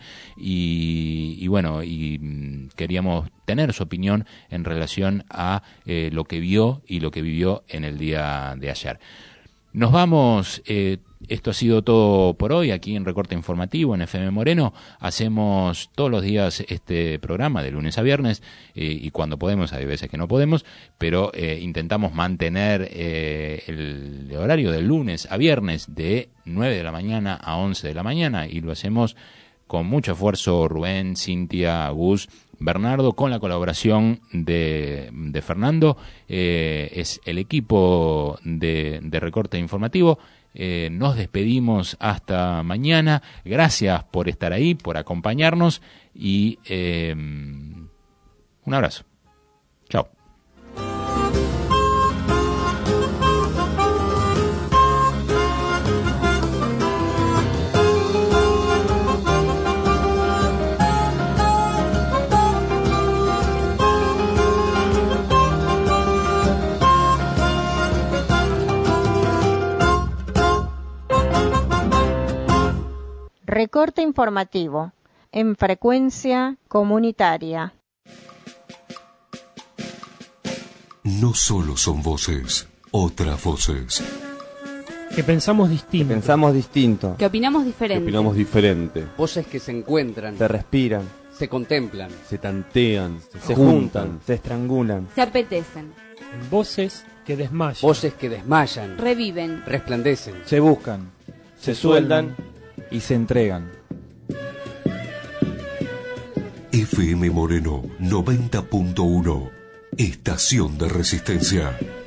y, y bueno, y mm, queríamos tener su opinión en relación a eh, lo que vio y lo que vivió en el día de ayer. Nos vamos, eh, esto ha sido todo por hoy aquí en Recorte Informativo en F M Moreno. Hacemos todos los días este programa de lunes a viernes eh, y cuando podemos, hay veces que no podemos, pero eh, intentamos mantener eh, el horario de lunes a viernes de nueve de la mañana a once de la mañana y lo hacemos con mucho esfuerzo Rubén, Cintia, Gus, Bernardo, con la colaboración de, de Fernando. Eh, es el equipo de, de Recorte Informativo. Eh, nos despedimos hasta mañana. Gracias por estar ahí, por acompañarnos y eh, un abrazo. Chao.
Recorte informativo en frecuencia comunitaria.
No solo son voces, otras voces.
Que pensamos distinto.
Que pensamos distinto.
Que opinamos diferente.
Que opinamos diferente.
Voces que se encuentran.
Se respiran.
Se contemplan.
Se tantean. Se,
se
juntan,
juntan.
Se estrangulan.
Se apetecen.
Voces que desmayan.
Voces que desmayan.
Reviven.
Resplandecen.
Se buscan. Se, se sueldan. Y se entregan.
F M Moreno noventa punto uno, Estación de Resistencia.